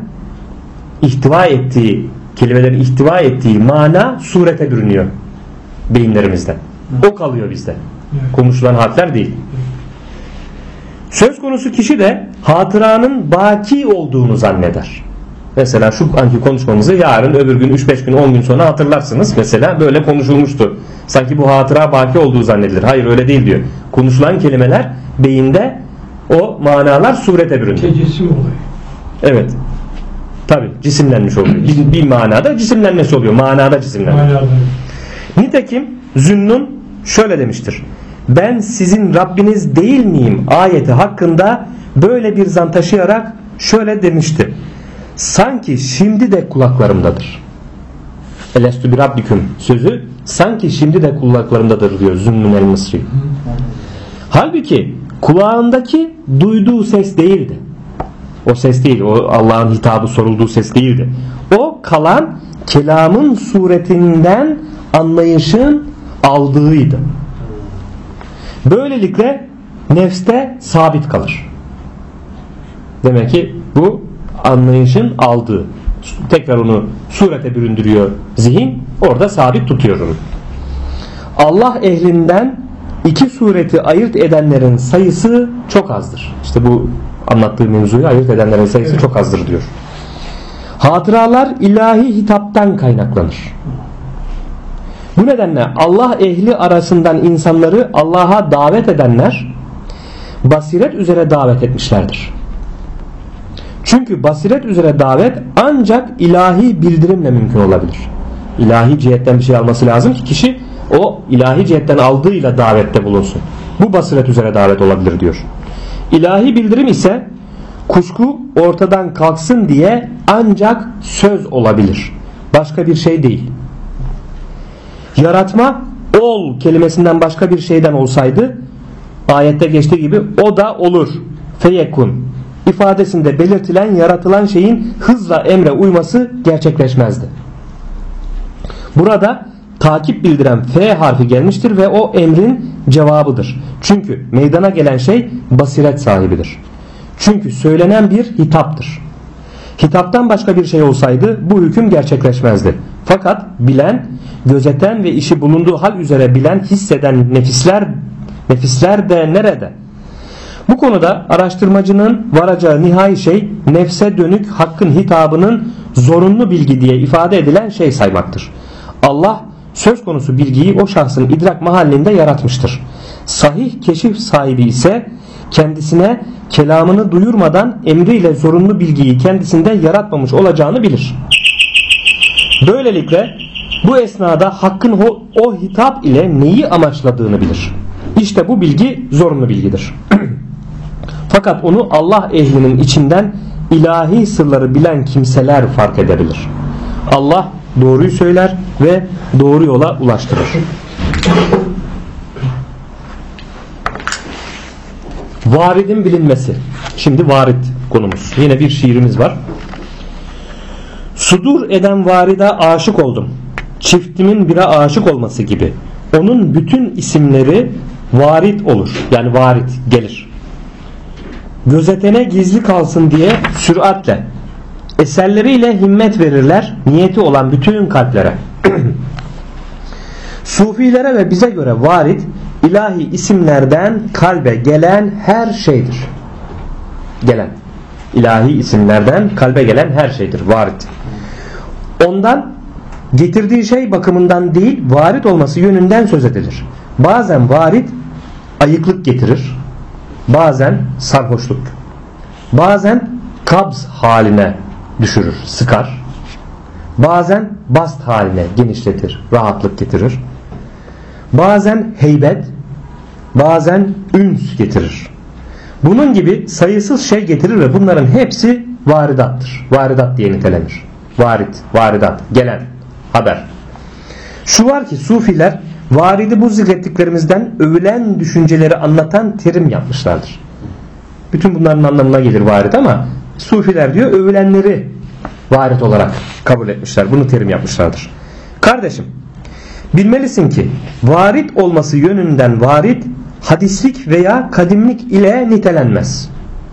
kelimelerin ihtiva ettiği mana surete bürünüyor beyinlerimizden. O kalıyor bizde. Konuşulan harfler değil. Söz konusu kişi de hatıranın baki olduğunu zanneder. Mesela şu anki konuşmamızı yarın, öbür gün, 3-5 gün, 10 gün sonra hatırlarsınız. Mesela böyle konuşulmuştu. Sanki bu hatıra baki olduğu zannedilir. Hayır, öyle değil diyor. Konuşulan kelimeler beyinde, o manalar surete bürünüyor. Cisim oluyor. Evet. Tabi cisimlenmiş oluyor. Bir manada cisimlenmesi oluyor. Manada cisimlenmiş. Nitekim Zünnun şöyle demiştir. Ben sizin Rabbiniz değil miyim ayeti hakkında böyle bir zan taşıyarak şöyle demişti. Sanki şimdi de kulaklarımdadır. Elestü bir Rabbiküm sözü sanki şimdi de kulaklarımdadır diyor Zünnun el-Mısri. Halbuki kulağındaki duyduğu ses değildi. O ses değil. O Allah'ın hitabı sorulduğu ses değildi. O kalan kelamın suretinden anlayışın aldığıydı. Böylelikle nefste sabit kalır. Demek ki bu anlayışın aldığı. Tekrar onu surete büründürüyor zihin. Orada sabit tutuyor onu. Allah ehlinden iki sureti ayırt edenlerin sayısı çok azdır. İşte bu anlattığı mevzuyu ayırt edenlerin sayısı çok azdır diyor. Hatıralar ilahi hitaptan kaynaklanır. Bu nedenle Allah ehli arasından insanları Allah'a davet edenler basiret üzere davet etmişlerdir. Çünkü basiret üzere davet ancak ilahi bildirimle mümkün olabilir. İlahi cihetten bir şey alması lazım ki kişi o ilahi cihetten aldığıyla davette bulunsun. Bu basiret üzere davet olabilir diyor. İlahi bildirim ise kuşku ortadan kalksın diye ancak söz olabilir. Başka bir şey değil. Yaratma ol kelimesinden başka bir şeyden olsaydı ayette geçtiği gibi o da olur. Feyekun ifadesinde belirtilen yaratılan şeyin hızla emre uyması gerçekleşmezdi. Burada takip bildiren F harfi gelmiştir ve o emrin cevabıdır. Çünkü meydana gelen şey basiret sahibidir. Çünkü söylenen bir hitaptır. Hitaptan başka bir şey olsaydı bu hüküm gerçekleşmezdi. Fakat bilen, gözeten ve işi bulunduğu hal üzere bilen, hisseden nefisler de nerede? Bu konuda araştırmacının varacağı nihai şey nefse dönük hakkın hitabının zorunlu bilgi diye ifade edilen şey saymaktır. Allah söz konusu bilgiyi o şahsın idrak mahallinde yaratmıştır. Sahih keşif sahibi ise kendisine kelamını duyurmadan emriyle zorunlu bilgiyi kendisinde yaratmamış olacağını bilir. Böylelikle bu esnada hakkın o hitap ile neyi amaçladığını bilir. İşte bu bilgi zorunlu bilgidir. Fakat onu Allah ehlinin içinden ilahi sırları bilen kimseler fark edebilir. Allah doğruyu söyler ve doğru yola ulaştırır. Varidin bilinmesi. Şimdi varid konumuz. Yine bir şiirimiz var. Sudur eden varide aşık oldum. Çiftimin bire aşık olması gibi. Onun bütün isimleri varid olur. Yani varid gelir. Gözetene gizli kalsın diye süratle eserleriyle himmet verirler niyeti olan bütün kalplere. Sufilere ve bize göre varid ilahi isimlerden kalbe gelen her şeydir. Gelen. İlahi isimlerden kalbe gelen her şeydir. Varid. Ondan getirdiği şey bakımından değil, varid olması yönünden söz edilir. Bazen varid ayıklık getirir. Bazen sarhoşluk. Bazen kabz haline düşürür, sıkar. Bazen bast haline genişletir, rahatlık getirir. Bazen heybet, bazen üns getirir. Bunun gibi sayısız şey getirir ve bunların hepsi varidattır. Varidat diye nitelenir. Varid, varidat, gelen, haber. Şu var ki sufiler varidi bu zikrettiklerimizden övülen düşünceleri anlatan terim yapmışlardır. Bütün bunların anlamına gelir varid ama sufiler diyor övülenleri varid olarak kabul etmişler. Bunu terim yapmışlardır. Kardeşim, bilmelisin ki varid olması yönünden varid hadislik veya kadimlik ile nitelenmez.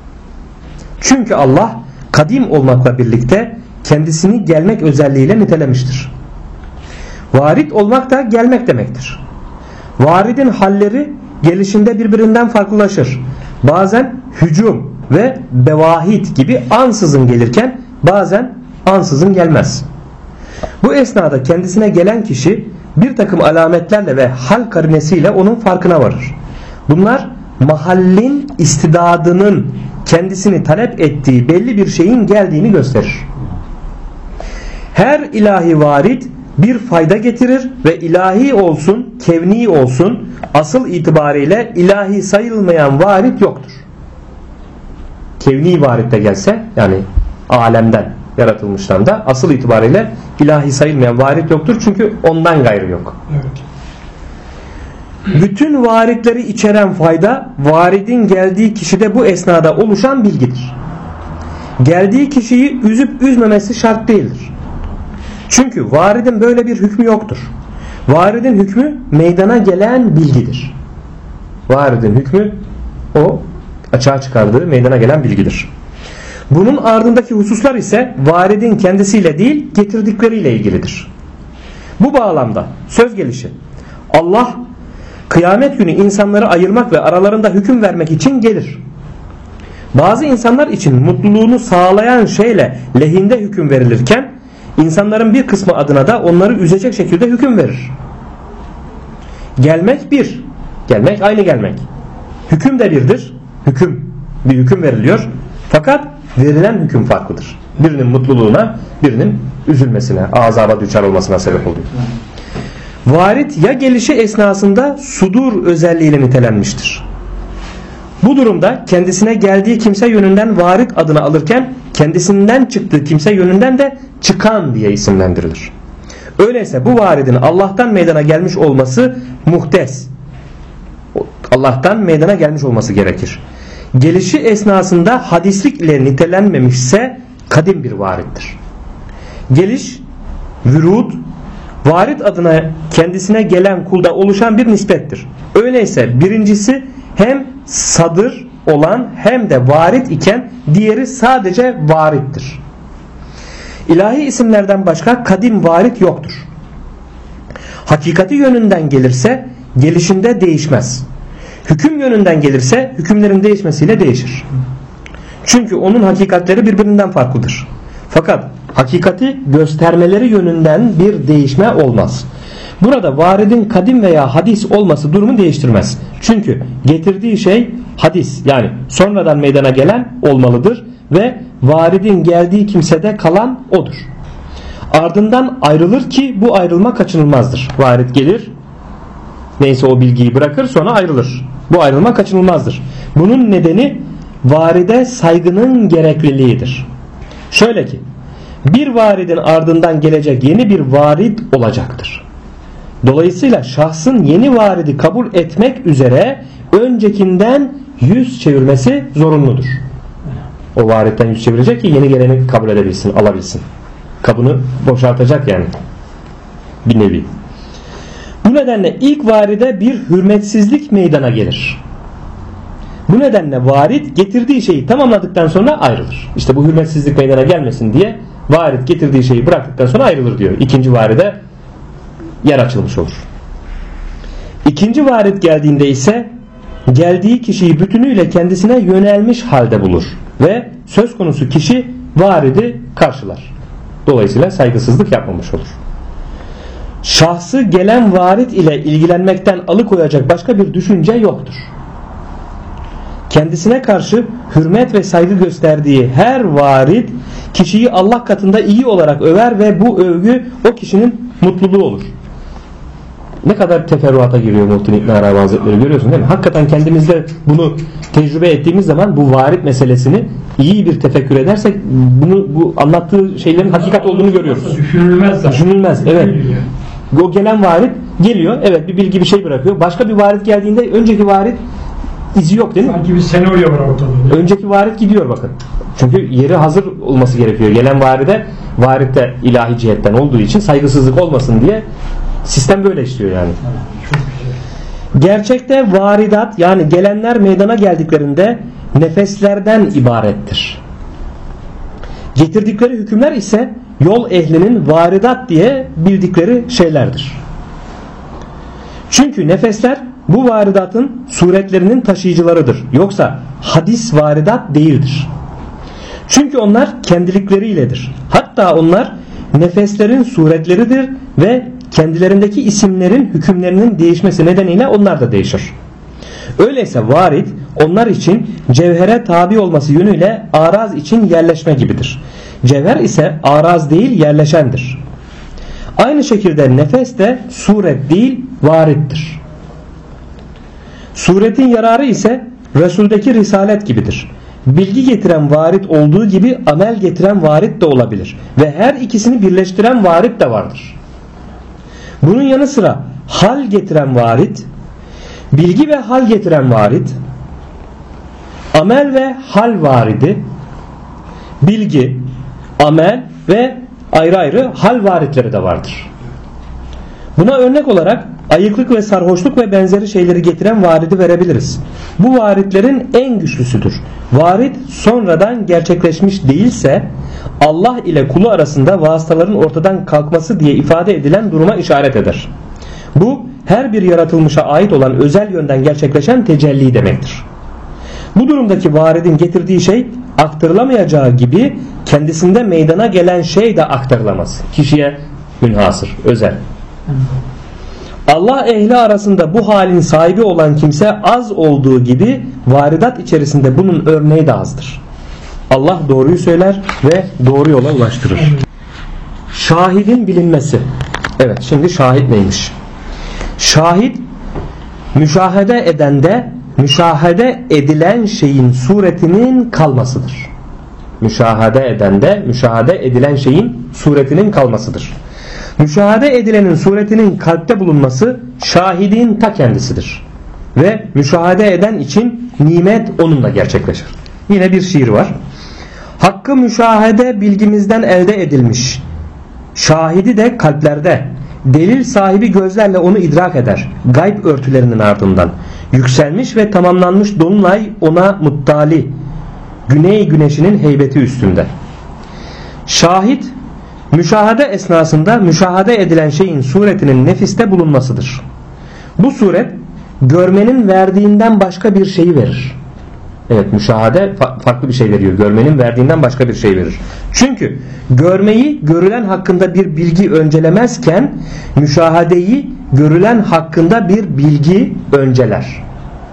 Çünkü Allah kadim olmakla birlikte kendisini gelmek özelliğiyle nitelemiştir. Varid olmak da gelmek demektir. Varidin halleri gelişinde birbirinden farklılaşır. Bazen hücum ve bevahit gibi ansızın gelirken bazen ansızın gelmez. Bu esnada kendisine gelen kişi bir takım alametlerle ve hal karinesiyle onun farkına varır. Bunlar mahallin istidadının kendisini talep ettiği belli bir şeyin geldiğini gösterir. Her ilahi varid bir fayda getirir ve ilahi olsun, kevni olsun asıl itibariyle ilahi sayılmayan varid yoktur. Kevni varid de gelse yani alemden, yaratılmıştan da asıl itibariyle ilahi sayılmayan varid yoktur. Çünkü ondan gayrı yok. Evet. Bütün varidleri içeren fayda varidin geldiği kişide bu esnada oluşan bilgidir. Geldiği kişiyi üzüp üzmemesi şart değildir. Çünkü varidin böyle bir hükmü yoktur. Varidin hükmü meydana gelen bilgidir. Varidin hükmü o açığa çıkardığı meydana gelen bilgidir. Bunun ardındaki hususlar ise varidin kendisiyle değil getirdikleriyle ilgilidir. Bu bağlamda söz gelişi Allah kıyamet günü insanları ayırmak ve aralarında hüküm vermek için gelir. Bazı insanlar için mutluluğunu sağlayan şeyle lehinde hüküm verilirken insanların bir kısmı adına da onları üzecek şekilde hüküm verir. Gelmek bir. Gelmek aynı gelmek. Hüküm de birdir. Bir hüküm veriliyor. Fakat verilen hüküm farklıdır. Birinin mutluluğuna, birinin üzülmesine, azaba düçar olmasına sebep oluyor. Varid ya gelişi esnasında sudur özelliğiyle nitelenmiştir. Bu durumda kendisine geldiği kimse yönünden varid adını alırken kendisinden çıktığı kimse yönünden de çıkan diye isimlendirilir. Öyleyse bu varidin Allah'tan meydana gelmiş olması muhtes. Allah'tan meydana gelmiş olması gerekir. Gelişi esnasında hadislik ile nitelenmemişse kadim bir variddir. Geliş, vürud, varid adına kendisine gelen kulda oluşan bir nispettir. Öyleyse birincisi hem sadır olan hem de varid iken diğeri sadece variddir. İlahi isimlerden başka kadim varid yoktur. Hakikati yönünden gelirse gelişinde değişmez. Hüküm yönünden gelirse hükümlerin değişmesiyle değişir. Çünkü onun hakikatleri birbirinden farklıdır. Fakat hakikati göstermeleri yönünden bir değişme olmaz. Burada varidin kadim veya hadis olması durumu değiştirmez. Çünkü getirdiği şey hadis yani sonradan meydana gelen olmalıdır ve varidin geldiği kimsede kalan odur. Ardından ayrılır ki bu ayrılma kaçınılmazdır. Varid gelir, neyse o bilgiyi bırakır sonra ayrılır. Bu ayrılma kaçınılmazdır. Bunun nedeni varide saygının gerekliliğidir. Şöyle ki bir varidin ardından gelecek yeni bir varid olacaktır. Dolayısıyla şahsın yeni varidi kabul etmek üzere öncekinden yüz çevirmesi zorunludur. O varitten yüz çevirecek ki yeni geleni kabul edebilsin, alabilsin. Kabını boşaltacak yani. Bir nevi. Bu nedenle ilk varide bir hürmetsizlik meydana gelir. Bu nedenle varid getirdiği şeyi tamamladıktan sonra ayrılır. İşte bu hürmetsizlik meydana gelmesin diye varid getirdiği şeyi bıraktıktan sonra ayrılır diyor. İkinci varide yer açılmış olur. İkinci varid geldiğinde ise geldiği kişiyi bütünüyle kendisine yönelmiş halde bulur ve söz konusu kişi varidi karşılar. Dolayısıyla saygısızlık yapmamış olur. Şahsı gelen varid ile ilgilenmekten alıkoyacak başka bir düşünce yoktur. Kendisine karşı hürmet ve saygı gösterdiği her varid kişiyi Allah katında iyi olarak över ve bu övgü o kişinin mutluluğu olur. Ne kadar teferruata giriyor Muhittin İbn Arabi Hazretleri, görüyorsun değil mi? Hakikaten kendimizde bunu tecrübe ettiğimiz zaman bu varit meselesini iyi bir tefekkür edersek bu anlattığı şeylerin hakikat olduğunu görüyoruz. Düşünülmez zaten. Düşünülmez, evet. O gelen varit geliyor, evet, bir bilgi bir şey bırakıyor. Başka bir varit geldiğinde önceki varit izi yok değil mi? Sanki bir senaryo var ortada. Önceki varit gidiyor bakın. Çünkü yeri hazır olması gerekiyor. Gelen varitte ilahi cihetten olduğu için saygısızlık olmasın diye sistem böyle işliyor yani. Gerçekte varidat, yani gelenler meydana geldiklerinde nefeslerden ibarettir. Getirdikleri hükümler ise yol ehlinin varidat diye bildikleri şeylerdir. Çünkü nefesler bu varidatın suretlerinin taşıyıcılarıdır. Yoksa hadis varidat değildir. Çünkü onlar kendilikleriyle,'dir. Hatta onlar nefeslerin suretleridir ve kendilerindeki isimlerin hükümlerinin değişmesi nedeniyle onlar da değişir. Öyleyse varit onlar için cevhere tabi olması yönüyle araz için yerleşme gibidir. Cevher ise araz değil, yerleşendir. Aynı şekilde nefes de suret değil, varittir. Suretin yararı ise Resul'deki risalet gibidir. Bilgi getiren varit olduğu gibi amel getiren varit de olabilir. Ve her ikisini birleştiren varit de vardır. Bunun yanı sıra hal getiren varit, bilgi ve hal getiren varit, amel ve hal varidi, bilgi, amel ve ayrı ayrı hal varitleri de vardır. Buna örnek olarak ayıklık ve sarhoşluk ve benzeri şeyleri getiren varidi verebiliriz. Bu varitlerin en güçlüsüdür. Varit sonradan gerçekleşmiş değilse Allah ile kulu arasında vasıtaların ortadan kalkması diye ifade edilen duruma işaret eder. Bu her bir yaratılmışa ait olan özel yönden gerçekleşen tecelli demektir. Bu durumdaki varidin getirdiği şey aktarılamayacağı gibi kendisinde meydana gelen şey de aktarılamaz. Kişiye münhasır, özel. Allah ehli arasında bu halin sahibi olan kimse az olduğu gibi varidat içerisinde bunun örneği de azdır. Allah doğruyu söyler ve doğru yola ulaştırır. Şahidin bilinmesi. Evet, şimdi şahit neymiş? Şahit müşahede edende müşahede edilen şeyin suretinin kalmasıdır. Müşahede edende müşahede edilen şeyin suretinin kalmasıdır. Müşahede edilenin suretinin kalpte bulunması şahidin ta kendisidir. Ve müşahede eden için nimet onunla gerçekleşir. Yine bir şiir var. Hakkı müşahede bilgimizden elde edilmiş. Şahidi de kalplerde. Delil sahibi gözlerle onu idrak eder. Gayb örtülerinin ardından. Yükselmiş ve tamamlanmış dolunay ona muttali. Güney güneşinin heybeti üstünde. Şahit müşahede esnasında müşahede edilen şeyin suretinin nefiste bulunmasıdır. Bu suret görmenin verdiğinden başka bir şeyi verir. Evet, müşahede farklı bir şey veriyor. Görmenin verdiğinden başka bir şey verir. Çünkü görmeyi görülen hakkında bir bilgi öncelemezken müşahadeyi görülen hakkında bir bilgi önceler.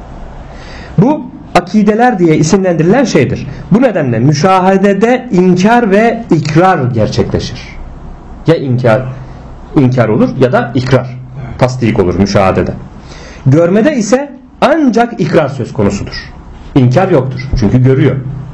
Bu akideler diye isimlendirilen şeydir. Bu nedenle müşahedede inkar ve ikrar gerçekleşir. Ya inkar olur ya da ikrar, tasdik olur müşahedede. Görmede ise ancak ikrar söz konusudur. İnkar yoktur. Çünkü görüyor.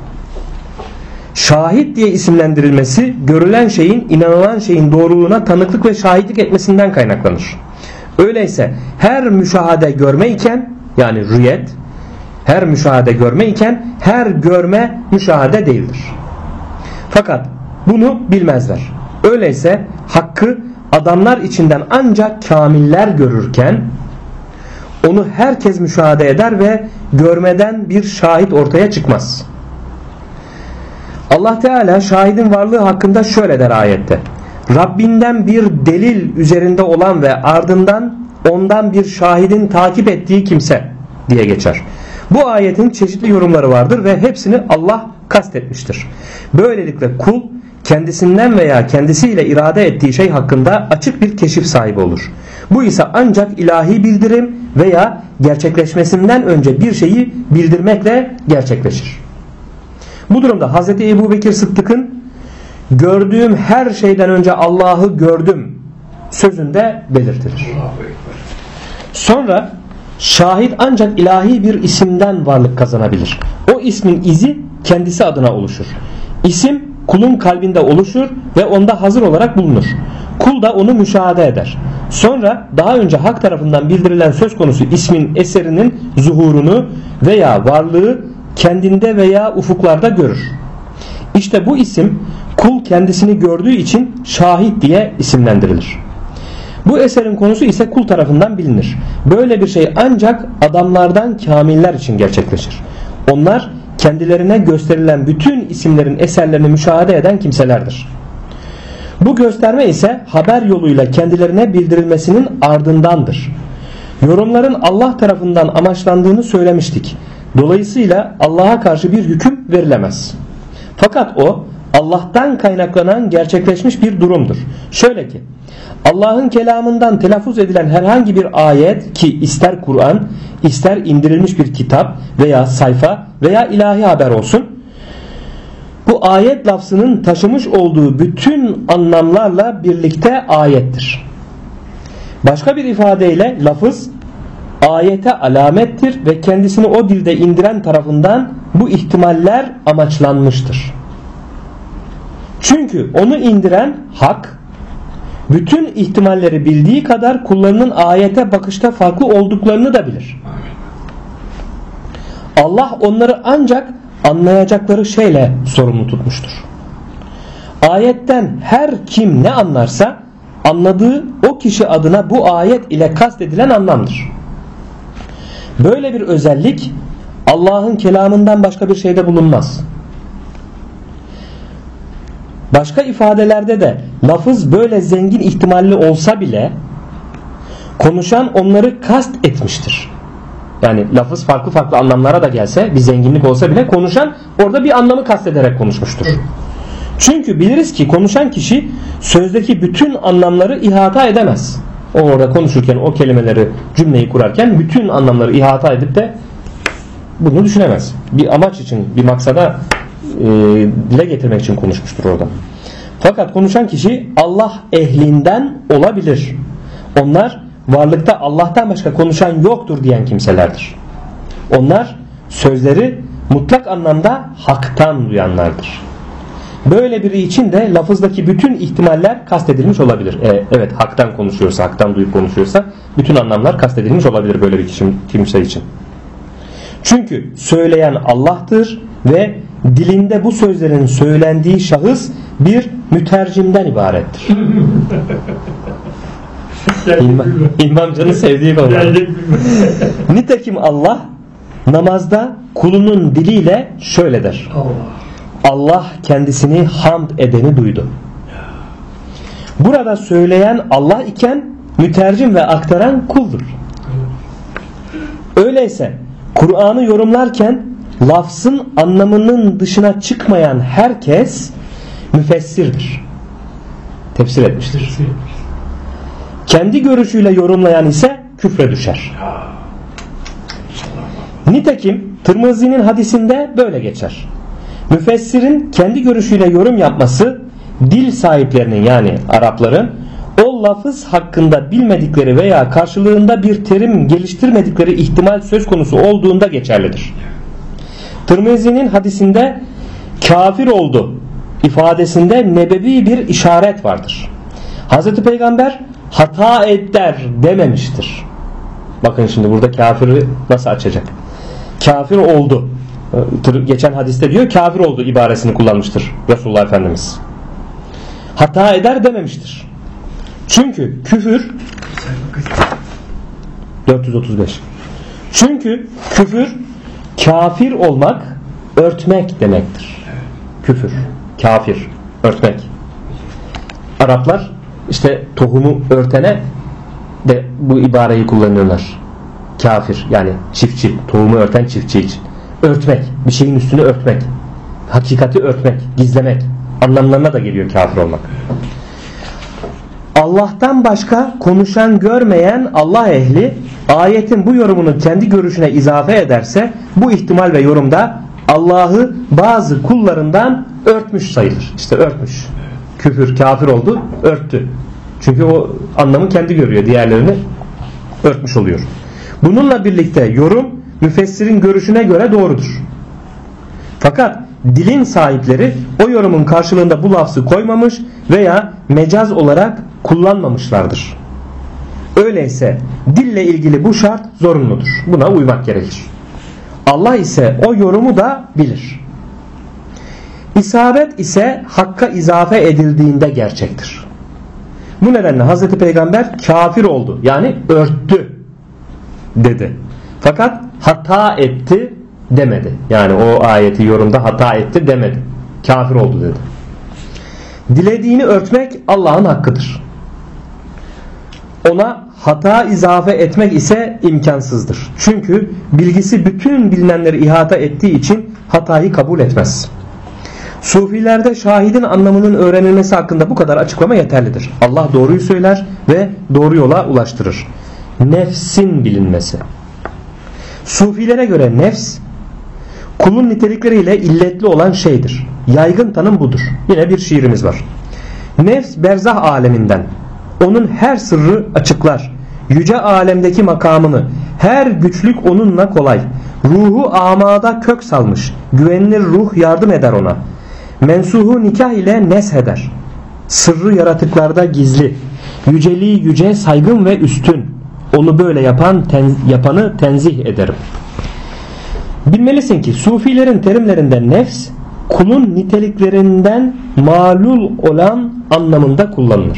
Şahit diye isimlendirilmesi görülen şeyin inanılan şeyin doğruluğuna tanıklık ve şahitlik etmesinden kaynaklanır. Öyleyse her müşahede görme iken, yani rüyet, her müşahede görme iken her görme müşahede değildir. Fakat bunu bilmezler. Öyleyse hakkı adamlar içinden ancak kamiller görürken onu herkes müşahede eder ve görmeden bir şahit ortaya çıkmaz. Allah Teala şahidin varlığı hakkında şöyle der ayette. Rabbinden bir delil üzerinde olan ve ardından ondan bir şahidin takip ettiği kimse diye geçer. Bu ayetin çeşitli yorumları vardır ve hepsini Allah kastetmiştir. Böylelikle kul kendisinden veya kendisiyle irade ettiği şey hakkında açık bir keşif sahibi olur. Bu ise ancak ilahi bildirim veya gerçekleşmesinden önce bir şeyi bildirmekle gerçekleşir. Bu durumda Hz. Ebu Bekir Sıddık'ın gördüğüm her şeyden önce Allah'ı gördüm sözünde belirtilir. Sonra şahit ancak ilahi bir isimden varlık kazanabilir. O ismin izi kendisi adına oluşur. İsim kulun kalbinde oluşur ve onda hazır olarak bulunur. Kul da onu müşahede eder. Sonra daha önce hak tarafından bildirilen söz konusu ismin eserinin zuhurunu veya varlığı kendinde veya ufuklarda görür. İşte bu isim kul kendisini gördüğü için şahit diye isimlendirilir. Bu eserin konusu ise kul tarafından bilinir. Böyle bir şey ancak adamlardan kamiller için gerçekleşir. Onlar kendilerine gösterilen bütün isimlerin eserlerini müşahede eden kimselerdir. Bu gösterme ise haber yoluyla kendilerine bildirilmesinin ardındandır. Yorumların Allah tarafından amaçlandığını söylemiştik. Dolayısıyla Allah'a karşı bir hüküm verilemez. Fakat o Allah'tan kaynaklanan gerçekleşmiş bir durumdur. Şöyle ki Allah'ın kelamından telaffuz edilen herhangi bir ayet ki ister Kur'an, ister indirilmiş bir kitap veya sayfa veya ilahi haber olsun, bu ayet lafzının taşımış olduğu bütün anlamlarla birlikte ayettir. Başka bir ifadeyle lafız ayete alamettir ve kendisini o dilde indiren tarafından bu ihtimaller amaçlanmıştır. Çünkü onu indiren hak bütün ihtimalleri bildiği kadar kullarının ayete bakışta farklı olduklarını da bilir. Allah onları ancak anlayacakları şeyle sorumlu tutmuştur. Ayetten her kim ne anlarsa anladığı o kişi adına bu ayet ile kastedilen anlamdır. Böyle bir özellik Allah'ın kelamından başka bir şeyde bulunmaz. Başka ifadelerde de lafız böyle zengin ihtimalli olsa bile konuşan onları kast etmiştir. Yani lafız farklı farklı anlamlara da gelse, bir zenginlik olsa bile konuşan orada bir anlamı kastederek konuşmuştur. Çünkü biliriz ki konuşan kişi sözdeki bütün anlamları ihata edemez. O orada konuşurken o kelimeleri, cümleyi kurarken bütün anlamları ihata edip de bunu düşünemez. Bir amaç için, bir maksada dile getirmek için konuşmuştur orada. Fakat konuşan kişi Allah ehlinden olabilir. Onlar varlıkta Allah'tan başka konuşan yoktur diyen kimselerdir. Onlar sözleri mutlak anlamda haktan duyanlardır. Böyle biri için de lafızdaki bütün ihtimaller kastedilmiş olabilir. Evet, haktan konuşuyorsa, haktan duyup konuşuyorsa bütün anlamlar kastedilmiş olabilir böyle bir kimse için. Çünkü söyleyen Allah'tır ve dilinde bu sözlerin söylendiği şahıs bir mütercimden ibarettir. İmamcanın sevdiği konu. Nitekim Allah namazda kulunun diliyle şöyle der. Allah kendisini hamd edeni duydu. Burada söyleyen Allah iken mütercim ve aktaran kuldur. Öyleyse Kur'an'ı yorumlarken lafzın anlamının dışına çıkmayan herkes müfessirdir. Tefsir etmiştir. Kendi görüşüyle yorumlayan ise küfre düşer. Nitekim Tirmizi'nin hadisinde böyle geçer. Müfessirin kendi görüşüyle yorum yapması dil sahiplerinin, yani Arapların, o lafız hakkında bilmedikleri veya karşılığında bir terim geliştirmedikleri ihtimal söz konusu olduğunda geçerlidir. Tirmizi'nin hadisinde kafir oldu ifadesinde nebevi bir işaret vardır. Hazreti Peygamber hata eder dememiştir. Bakın şimdi burada kafiri nasıl açacak? Kafir oldu. Geçen hadiste diyor kafir oldu ibaresini kullanmıştır Resulullah Efendimiz. Hata eder dememiştir. Çünkü küfür 435. Çünkü küfür kafir olmak, örtmek demektir. Küfür, kafir, örtmek. Araplar işte tohumu örtene de bu ibareyi kullanıyorlar. Kafir, yani çiftçi, tohumu örten çiftçi için. Örtmek, bir şeyin üstünü örtmek, hakikati örtmek, gizlemek anlamlarına da geliyor kafir olmak. Allah'tan başka konuşan görmeyen Allah ehli ayetin bu yorumunu kendi görüşüne izafe ederse bu ihtimal ve yorumda Allah'ı bazı kullarından örtmüş sayılır. İşte örtmüş. Küfür, kafir oldu, örttü. Çünkü o anlamı kendi görüyor, diğerlerini örtmüş oluyor. Bununla birlikte yorum müfessirin görüşüne göre doğrudur. Fakat dilin sahipleri o yorumun karşılığında bu lafzı koymamış veya mecaz olarak kullanmamışlardır. Öyleyse dille ilgili bu şart zorunludur. Buna uymak gerekir. Allah ise o yorumu da bilir. İsabet ise hakka izafe edildiğinde gerçektir. Bu nedenle Hazreti Peygamber kafir oldu, yani örttü dedi. Fakat hata etti demedi. Yani o ayeti yorumda hata etti demedi. Kafir oldu dedi. Dilediğini örtmek Allah'ın hakkıdır. Ona hata izafe etmek ise imkansızdır. Çünkü bilgisi bütün bilinenleri ihata ettiği için hatayı kabul etmez. Sufilerde şahidin anlamının öğrenilmesi hakkında bu kadar açıklama yeterlidir. Allah doğruyu söyler ve doğru yola ulaştırır. Nefsin bilinmesi. Sufilere göre nefs kulun nitelikleriyle illetli olan şeydir. Yaygın tanım budur. Yine bir şiirimiz var. Nefs berzah aleminden onun her sırrı açıklar. Yüce alemdeki makamını her güçlük onunla kolay. Ruhu amada kök salmış. Güvenilir ruh yardım eder ona. Mensuhu nikah ile nesheder. Sırrı yaratıklarda gizli. Yüceliği yüce, saygın ve üstün. Onu böyle yapanı tenzih ederim. Bilmelisin ki sufilerin terimlerinde nefs kulun niteliklerinden malul olan anlamında kullanılır.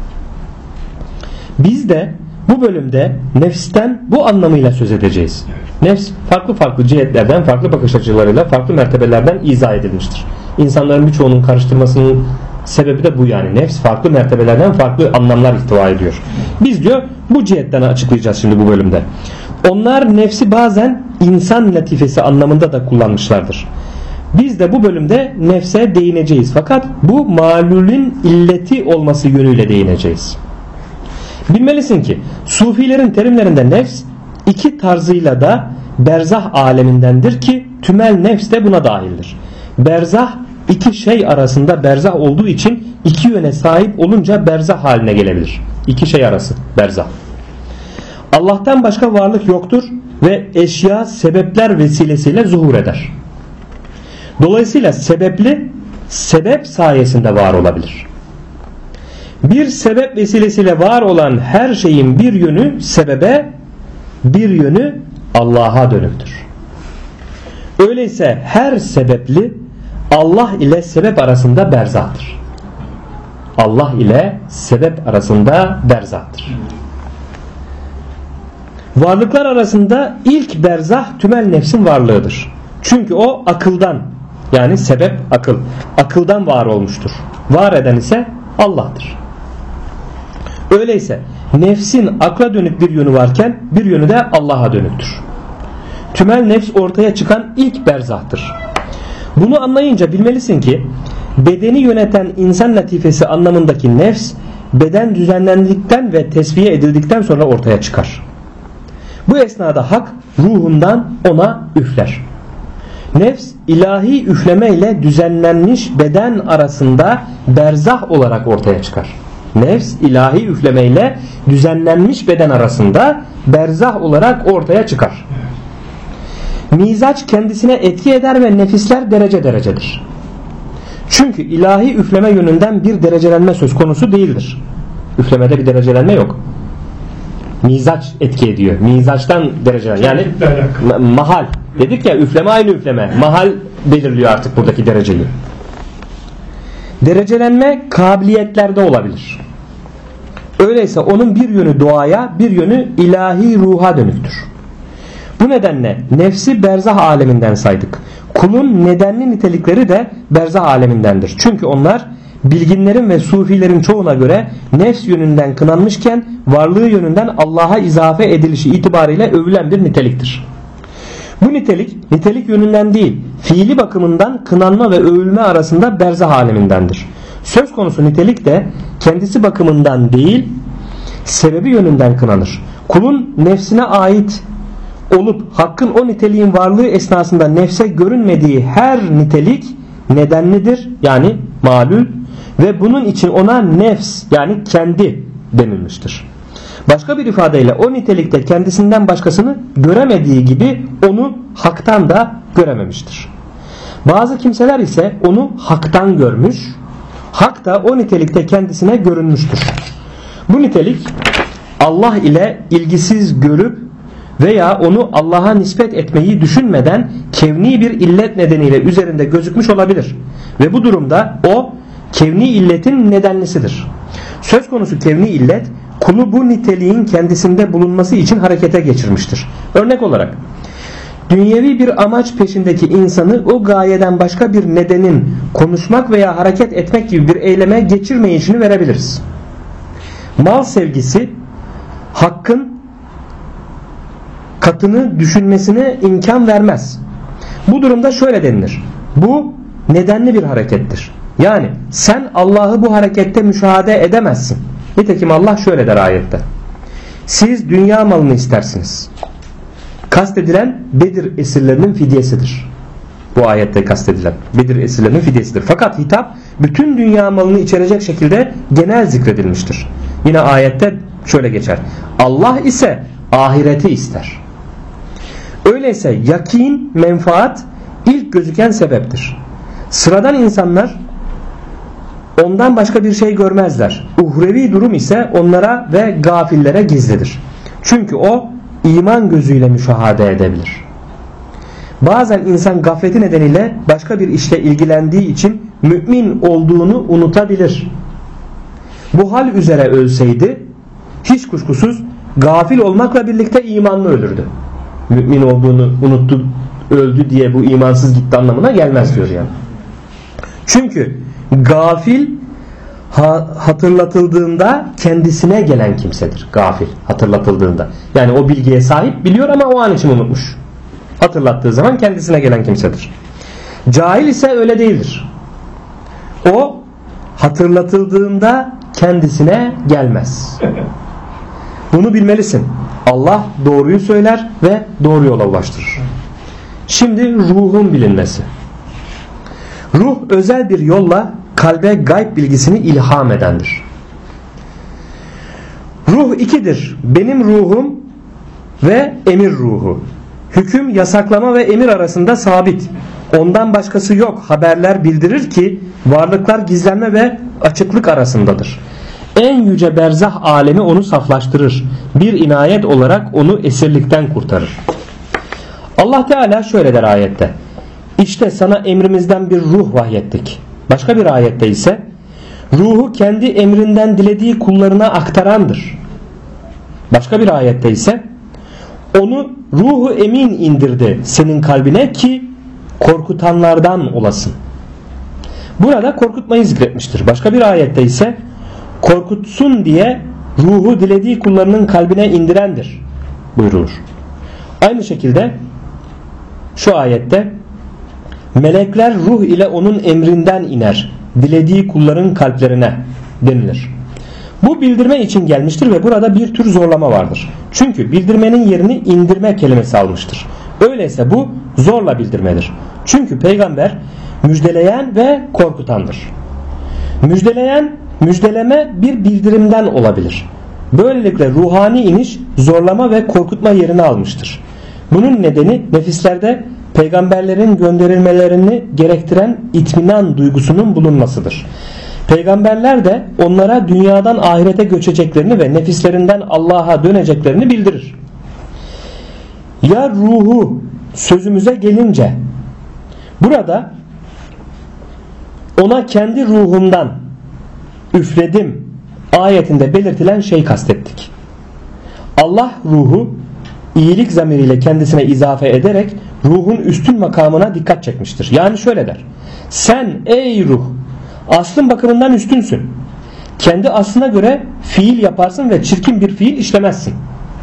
Biz de bu bölümde nefsten bu anlamıyla söz edeceğiz. Nefs farklı farklı cihetlerden, farklı bakış açılarıyla, farklı mertebelerden izah edilmiştir. İnsanların birçoğunun karıştırmasının sebebi de bu yani. Nefs farklı mertebelerden farklı anlamlar ihtiva ediyor. Biz diyor bu cihetten açıklayacağız şimdi bu bölümde. Onlar nefsi bazen insan latifesi anlamında da kullanmışlardır. Biz de bu bölümde nefse değineceğiz. Fakat bu malulün illeti olması yönüyle değineceğiz. Bilmelisin ki sufilerin terimlerinde nefs iki tarzıyla da berzah alemindendir ki tümel nefs de buna dahildir. Berzah iki şey arasında berzah olduğu için iki yöne sahip olunca berzah haline gelebilir. İki şey arası berzah. Allah'tan başka varlık yoktur ve eşya sebepler vesilesiyle zuhur eder. Dolayısıyla sebepli sebep sayesinde var olabilir. Bir sebep vesilesiyle var olan her şeyin bir yönü sebebe, bir yönü Allah'a dönüktür. Öyleyse her sebepli Allah ile sebep arasında berzahtır. Allah ile sebep arasında berzahtır. Varlıklar arasında ilk berzah tümel nefsin varlığıdır. Çünkü o akıldan, yani sebep akıl, akıldan var olmuştur. Var eden ise Allah'tır. Öyleyse nefsin akla dönük bir yönü varken bir yönü de Allah'a dönüktür. Tümel nefs ortaya çıkan ilk berzahtır. Bunu anlayınca bilmelisin ki bedeni yöneten insan latifesi anlamındaki nefs beden düzenlendikten ve tesviye edildikten sonra ortaya çıkar. Bu esnada hak ruhundan ona üfler. Nefs ilahi üfleme ile düzenlenmiş beden arasında berzah olarak ortaya çıkar. Nefs ilahi üfleme ile düzenlenmiş beden arasında berzah olarak ortaya çıkar. Mizaç kendisine etki eder ve nefisler derece derecedir. Çünkü ilahi üfleme yönünden bir derecelenme söz konusu değildir. Üflemede bir derecelenme yok. Mizaç etki ediyor. Mizaçtan derecelenme. Yani mahal. Dedik ya üfleme aynı üfleme. Mahal belirliyor artık buradaki dereceyi. Derecelenme kabiliyetlerde olabilir. Öyleyse onun bir yönü doğaya, bir yönü ilahi ruha dönüktür. Bu nedenle nefsi berzah aleminden saydık. Kulun nedenli nitelikleri de berzah alemindendir. Çünkü onlar bilginlerin ve sufilerin çoğuna göre nefs yönünden kınanmışken varlığı yönünden Allah'a izafe edilişi itibariyle övülen bir niteliktir. Bu nitelik yönünden değil, fiili bakımından kınanma ve övülme arasında berzah alemindendir. Söz konusu nitelik de kendisi bakımından değil, sebebi yönünden kınanır. Kulun nefsine ait olup hakkın o niteliğin varlığı esnasında nefse görünmediği her nitelik nedenlidir, yani malul ve bunun için ona nefs, yani kendi denilmiştir. Başka bir ifadeyle o nitelikte kendisinden başkasını göremediği gibi onu haktan da görememiştir. Bazı kimseler ise onu haktan görmüş, hak da o nitelikte kendisine görünmüştür. Bu nitelik Allah ile ilgisiz görüp veya onu Allah'a nispet etmeyi düşünmeden kevni bir illet nedeniyle üzerinde gözükmüş olabilir. Ve bu durumda o kevni illetin nedenlisidir. Söz konusu kevni illet kulu bu niteliğin kendisinde bulunması için harekete geçirmiştir. Örnek olarak dünyevi bir amaç peşindeki insanı o gayeden başka bir nedenin konuşmak veya hareket etmek gibi bir eyleme geçirmeyişini verebiliriz. Mal sevgisi hakkın katını düşünmesine imkan vermez. Bu durumda şöyle denilir: bu nedenli bir harekettir. Yani sen Allah'ı bu harekette müşahede edemezsin. Nitekim Allah şöyle der ayette: siz dünya malını istersiniz. Kastedilen Bedir esirlerinin fidyesidir. Bu ayette kastedilen Bedir esirlerinin fidyesidir. Fakat hitap bütün dünya malını içerecek şekilde genel zikredilmiştir. Yine ayette şöyle geçer: Allah ise ahireti ister. Öyleyse yakin, menfaat ilk gözüken sebeptir. Sıradan insanlar ondan başka bir şey görmezler. Uhrevi durum ise onlara ve gafillere gizlidir. Çünkü o iman gözüyle müşahede edebilir. Bazen insan gafleti nedeniyle başka bir işle ilgilendiği için mümin olduğunu unutabilir. Bu hal üzere ölseydi hiç kuşkusuz gafil olmakla birlikte imanlı ölürdü. Mümin olduğunu unuttu, öldü diye bu imansız gitti anlamına gelmez diyor yani. Çünkü gafil hatırlatıldığında kendisine gelen kimsedir. Gafil hatırlatıldığında. Yani o bilgiye sahip, biliyor ama o an için unutmuş. Hatırlattığı zaman kendisine gelen kimsedir. Cahil ise öyle değildir. O hatırlatıldığında kendisine gelmez. Bunu bilmelisin. Allah doğruyu söyler ve doğru yola ulaştırır. Şimdi ruhun bilinmesi. Ruh özel bir yolla kalbe gayb bilgisini ilham edendir. Ruh ikidir: benim ruhum ve emir ruhu. Hüküm, yasaklama ve emir arasında sabit. Ondan başkası yok. Haberler bildirir ki varlıklar gizlenme ve açıklık arasındadır. En yüce berzah alemi onu saflaştırır. Bir inayet olarak onu esirlikten kurtarır. Allah Teala şöyle der ayette: İşte sana emrimizden bir ruh vahyettik. Başka bir ayette ise ruhu kendi emrinden dilediği kullarına aktarandır. Başka bir ayette ise onu ruhu emin indirdi senin kalbine ki korkutanlardan olasın. Burada korkutmayı zikretmiştir. Başka bir ayette ise korkutsun diye ruhu dilediği kullarının kalbine indirendir buyrulur. Aynı şekilde şu ayette melekler ruh ile onun emrinden iner dilediği kulların kalplerine denilir. Bu bildirme için gelmiştir ve burada bir tür zorlama vardır. Çünkü bildirmenin yerini indirme kelimesi almıştır. Öyleyse bu zorla bildirmedir. Çünkü peygamber müjdeleyen ve korkutandır. Müjdeleme bir bildirimden olabilir. Böylelikle ruhani iniş zorlama ve korkutma yerini almıştır. Bunun nedeni nefislerde peygamberlerin gönderilmelerini gerektiren itminan duygusunun bulunmasıdır. Peygamberler de onlara dünyadan ahirete göçeceklerini ve nefislerinden Allah'a döneceklerini bildirir. Ya ruhu sözümüze gelince burada ona kendi ruhumdan üfledim ayetinde belirtilen şey kastettik. Allah ruhu iyilik zamiriyle kendisine izafe ederek ruhun üstün makamına dikkat çekmiştir. Yani şöyle der: sen ey ruh aslın bakımından üstünsün. Kendi aslına göre fiil yaparsın ve çirkin bir fiil işlemezsin.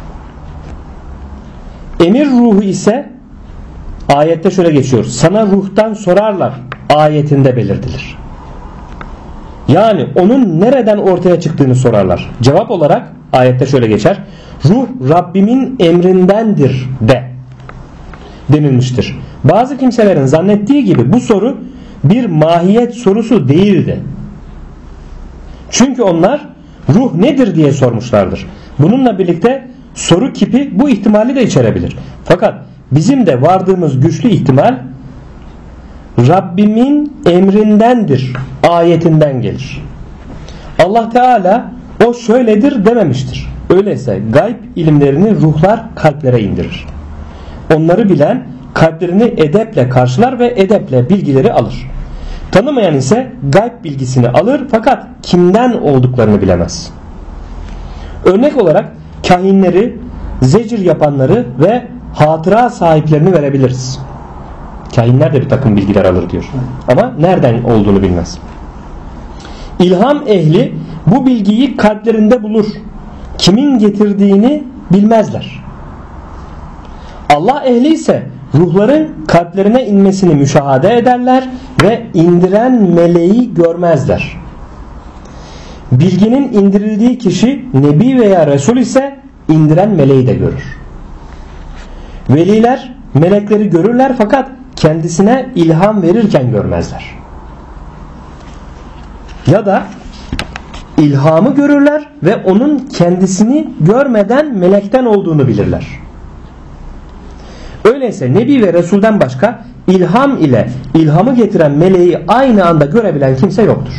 Emir ruhu ise ayette şöyle geçiyor: sana ruhtan sorarlar ayetinde belirtilir. Yani onun nereden ortaya çıktığını sorarlar. Cevap olarak ayette şöyle geçer: ruh Rabbimin emrindendir denilmiştir. Bazı kimselerin zannettiği gibi bu soru bir mahiyet sorusu değildi. Çünkü onlar ruh nedir diye sormuşlardır. Bununla birlikte soru kipi bu ihtimali de içerebilir. Fakat bizim de vardığımız güçlü ihtimal Rabbimin emrindendir ayetinden gelir. Allah Teala o şöyledir dememiştir. Öyleyse gayb ilimlerini ruhlar kalplere indirir. Onları bilen kalplerini edeple karşılar ve edeple bilgileri alır. Tanımayan ise gayb bilgisini alır fakat kimden olduklarını bilemez. Örnek olarak kahinleri, zecir yapanları ve hatıra sahiplerini verebiliriz. Kahinler de bir takım bilgiler alır diyor. Ama nereden olduğunu bilmez. İlham ehli bu bilgiyi kalplerinde bulur. Kimin getirdiğini bilmezler. Allah ehli ise ruhların kalplerine inmesini müşahede ederler ve indiren meleği görmezler. Bilginin indirildiği kişi nebi veya resul ise indiren meleği de görür. Veliler melekleri görürler fakat kendisine ilham verirken görmezler. Ya da ilhamı görürler ve onun kendisini görmeden melekten olduğunu bilirler. Öyleyse Nebi ve Resul'den başka ilham ile ilhamı getiren meleği aynı anda görebilen kimse yoktur.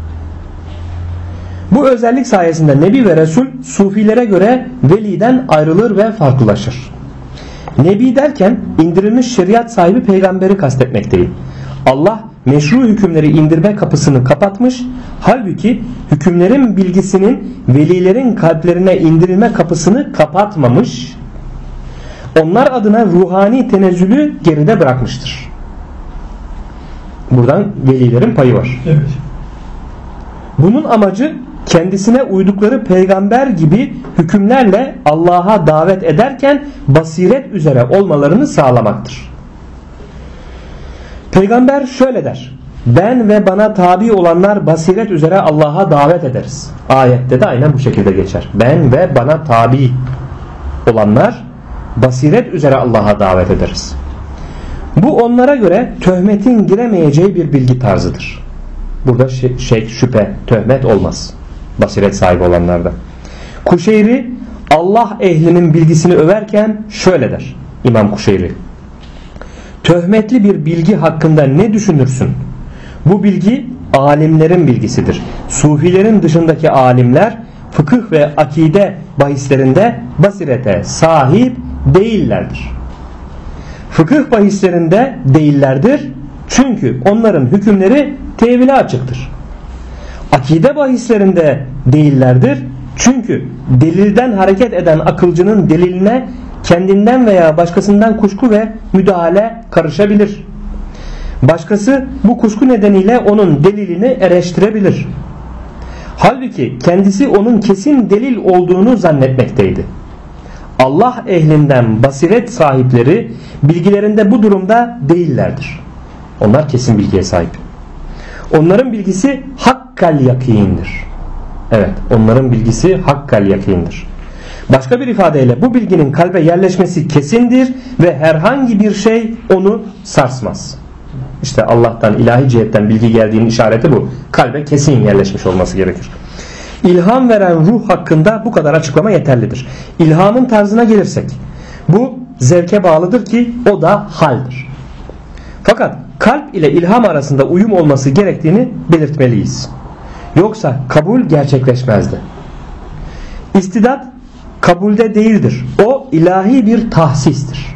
Bu özellik sayesinde Nebi ve Resul sufilere göre veliden ayrılır ve farklılaşır. Nebi derken indirilmiş şeriat sahibi peygamberi kastetmekteyim. Allah meşru hükümleri indirme kapısını kapatmış, halbuki hükümlerin bilgisinin velilerin kalplerine indirilme kapısını kapatmamış, onlar adına ruhani tenezzülü geride bırakmıştır. Buradan velilerin payı var. Evet. Bunun amacı kendisine uydukları peygamber gibi hükümlerle Allah'a davet ederken basiret üzere olmalarını sağlamaktır. Peygamber şöyle der: ben ve bana tabi olanlar basiret üzere Allah'a davet ederiz. Ayette de aynen bu şekilde geçer. Ben ve bana tabi olanlar basiret üzere Allah'a davet ederiz. Bu onlara göre töhmetin giremeyeceği bir bilgi tarzıdır. Burada şüphe, töhmet olmaz basiret sahibi olanlarda. Kuşeyri Allah ehlinin bilgisini överken şöyle der İmam Kuşeyri: töhmetli bir bilgi hakkında ne düşünürsün? Bu bilgi alimlerin bilgisidir. Sufilerin dışındaki alimler fıkıh ve akide bahislerinde basirete sahip değillerdir. Fıkıh bahislerinde değillerdir çünkü onların hükümleri tevile açıktır. Akide bahislerinde değillerdir çünkü delilden hareket eden akılcının deliline kendinden veya başkasından kuşku ve müdahale karışabilir. Başkası bu kuşku nedeniyle onun delilini eleştirebilir. Halbuki kendisi onun kesin delil olduğunu zannetmekteydi. Allah ehlinden basiret sahipleri bilgilerinde bu durumda değillerdir. Onlar kesin bilgiye sahip. Onların bilgisi hakkal yakindir. Evet, onların bilgisi hakkal yakindir. Başka bir ifadeyle bu bilginin kalbe yerleşmesi kesindir ve herhangi bir şey onu sarsmaz. İşte Allah'tan, ilahi cihetten bilgi geldiğinin işareti bu. Kalbe kesin yerleşmiş olması gerekir. İlham veren ruh hakkında bu kadar açıklama yeterlidir. İlhamın tarzına gelirsek, bu zevke bağlıdır ki o da haldir. Fakat kalp ile ilham arasında uyum olması gerektiğini belirtmeliyiz. Yoksa kabul gerçekleşmezdi. İstidat kabulde değildir. O ilahi bir tahsistir.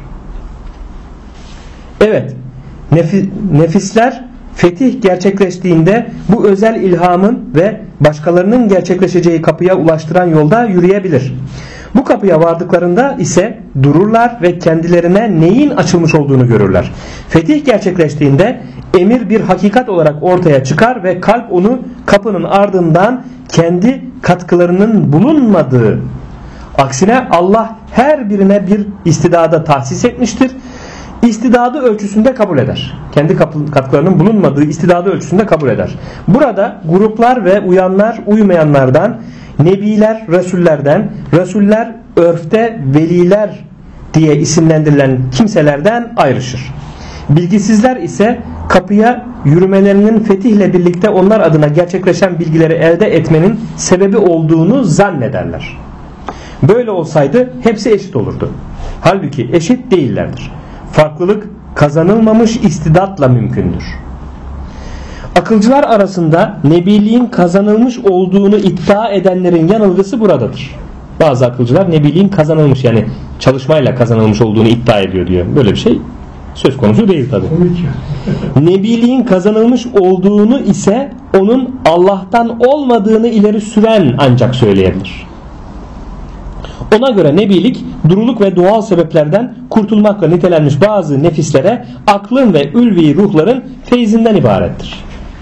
Evet, nefisler fetih gerçekleştiğinde bu özel ilhamın ve başkalarının gerçekleşeceği kapıya ulaştıran yolda yürüyebilir. Bu kapıya vardıklarında ise dururlar ve kendilerine neyin açılmış olduğunu görürler. Fetih gerçekleştiğinde emir bir hakikat olarak ortaya çıkar ve kalp onu kapının ardından kendi katkılarının bulunmadığı, aksine Allah her birine bir istidada tahsis etmiştir. İstidadı ölçüsünde kabul eder. Kendi katkılarının bulunmadığı istidadı ölçüsünde kabul eder. Burada gruplar ve uyanlar uymayanlardan, nebiler resullerden, resuller örfte veliler diye isimlendirilen kimselerden ayrışır. Bilgisizler ise kapıya yürümelerinin fetihle birlikte onlar adına gerçekleşen bilgileri elde etmenin sebebi olduğunu zannederler. Böyle olsaydı hepsi eşit olurdu. Halbuki eşit değillerdir. Farklılık kazanılmamış istidatla mümkündür. Akılcılar arasında nebiliğin kazanılmış olduğunu iddia edenlerin yanılgısı buradadır. Bazı akılcılar nebiliğin kazanılmış, yani çalışmayla kazanılmış olduğunu iddia ediyor diyor. Böyle bir şey söz konusu değil tabi. Nebiliğin kazanılmış olduğunu ise onun Allah'tan olmadığını ileri süren ancak söyleyebilir. Ona göre nebilik duruluk ve doğal sebeplerden kurtulmakla nitelenmiş bazı nefislere aklın ve ülvi ruhların feyzinden ibarettir.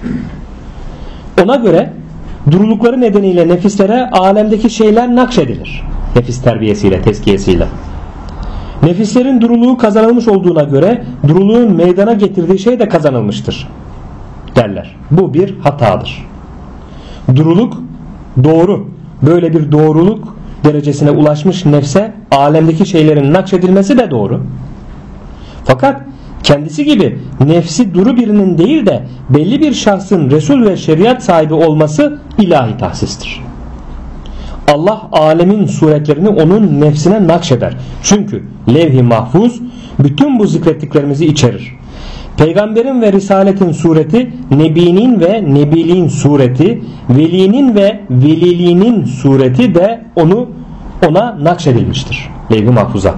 Ona göre durulukları nedeniyle nefislere alemdeki şeyler nakşedilir. Nefis terbiyesiyle, tezkiyesiyle. Nefislerin duruluğu kazanılmış olduğuna göre duruluğun meydana getirdiği şey de kazanılmıştır derler. Bu bir hatadır. Duruluk doğru. Böyle bir doğruluk derecesine ulaşmış nefse alemdeki şeylerin nakşedilmesi de doğru. Fakat kendisi gibi nefsi duru birinin değil de belli bir şahsın Resul ve şeriat sahibi olması ilahi tahsistir. Allah alemin suretlerini onun nefsine nakşeder. Çünkü levh-i mahfuz bütün bu zikrettiklerimizi içerir. Peygamberin ve risaletin sureti, nebinin ve nebiliğin sureti, velinin ve veliliğinin sureti de ona nakşedilmiştir. Levh-i mahfuza.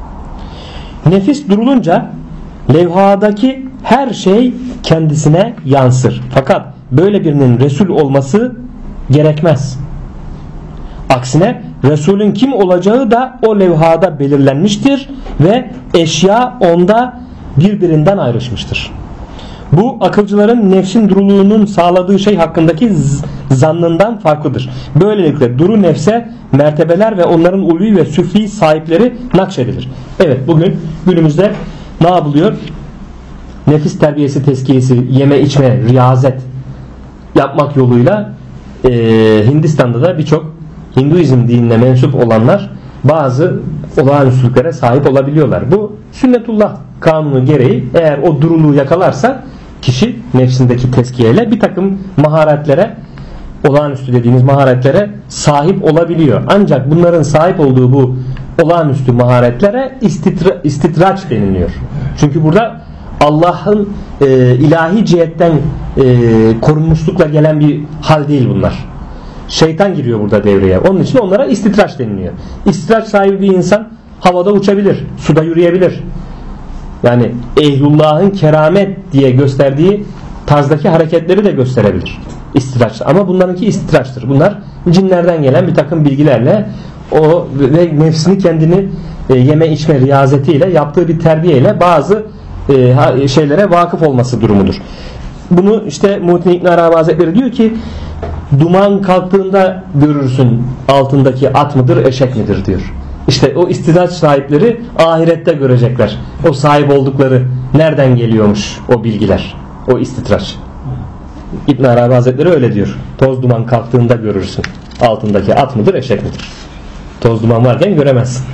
Nefis durulunca levhadaki her şey kendisine yansır. Fakat böyle birinin Resul olması gerekmez. Aksine Resulün kim olacağı da o levhada belirlenmiştir ve eşya onda birbirinden ayrışmıştır. Bu akılcıların nefsin duruluğunun sağladığı şey hakkındaki zannından farklıdır. Böylelikle duru nefse mertebeler ve onların ulvi ve süfli sahipleri nakşedilir. Evet, günümüzde ne yapılıyor? Nefis terbiyesi, tezkiyesi, yeme içme, riyazet yapmak yoluyla Hindistan'da da birçok Hinduizm dinine mensup olanlar bazı olağanüstülüklere sahip olabiliyorlar. Bu sünnetullah kanunu gereği eğer o duruluğu yakalarsa kişi nefsindeki tezkiyeyle bir takım maharetlere, olağanüstü dediğimiz maharetlere sahip olabiliyor. Ancak bunların sahip olduğu bu olağanüstü maharetlere istitraç deniliyor. Çünkü burada Allah'ın ilahi cihetten korunmuşlukla gelen bir hal değil bunlar. Şeytan giriyor burada devreye. Onun için onlara istitraç deniliyor. İstitraç sahibi bir insan havada uçabilir, suda yürüyebilir. Yani ehlullahın keramet diye gösterdiği tarzdaki hareketleri de gösterebilir. İstitraç. Ama bunlarınki istitraçtır. Bunlar cinlerden gelen bir takım bilgilerle ve nefsini kendini yeme içme riyazetiyle yaptığı bir terbiyeyle bazı şeylere vakıf olması durumudur. Bunu işte Muhittin İbn Arabi Hazretleri diyor ki, duman kalktığında görürsün altındaki at mıdır eşek midir diyor. İşte o istidraç sahipleri ahirette görecekler. O sahip oldukları nereden geliyormuş o bilgiler, o istidraç. İbn Arabi Hazretleri öyle diyor. Toz duman kalktığında görürsün altındaki at mıdır eşek midir. Toz duman varken göremezsin.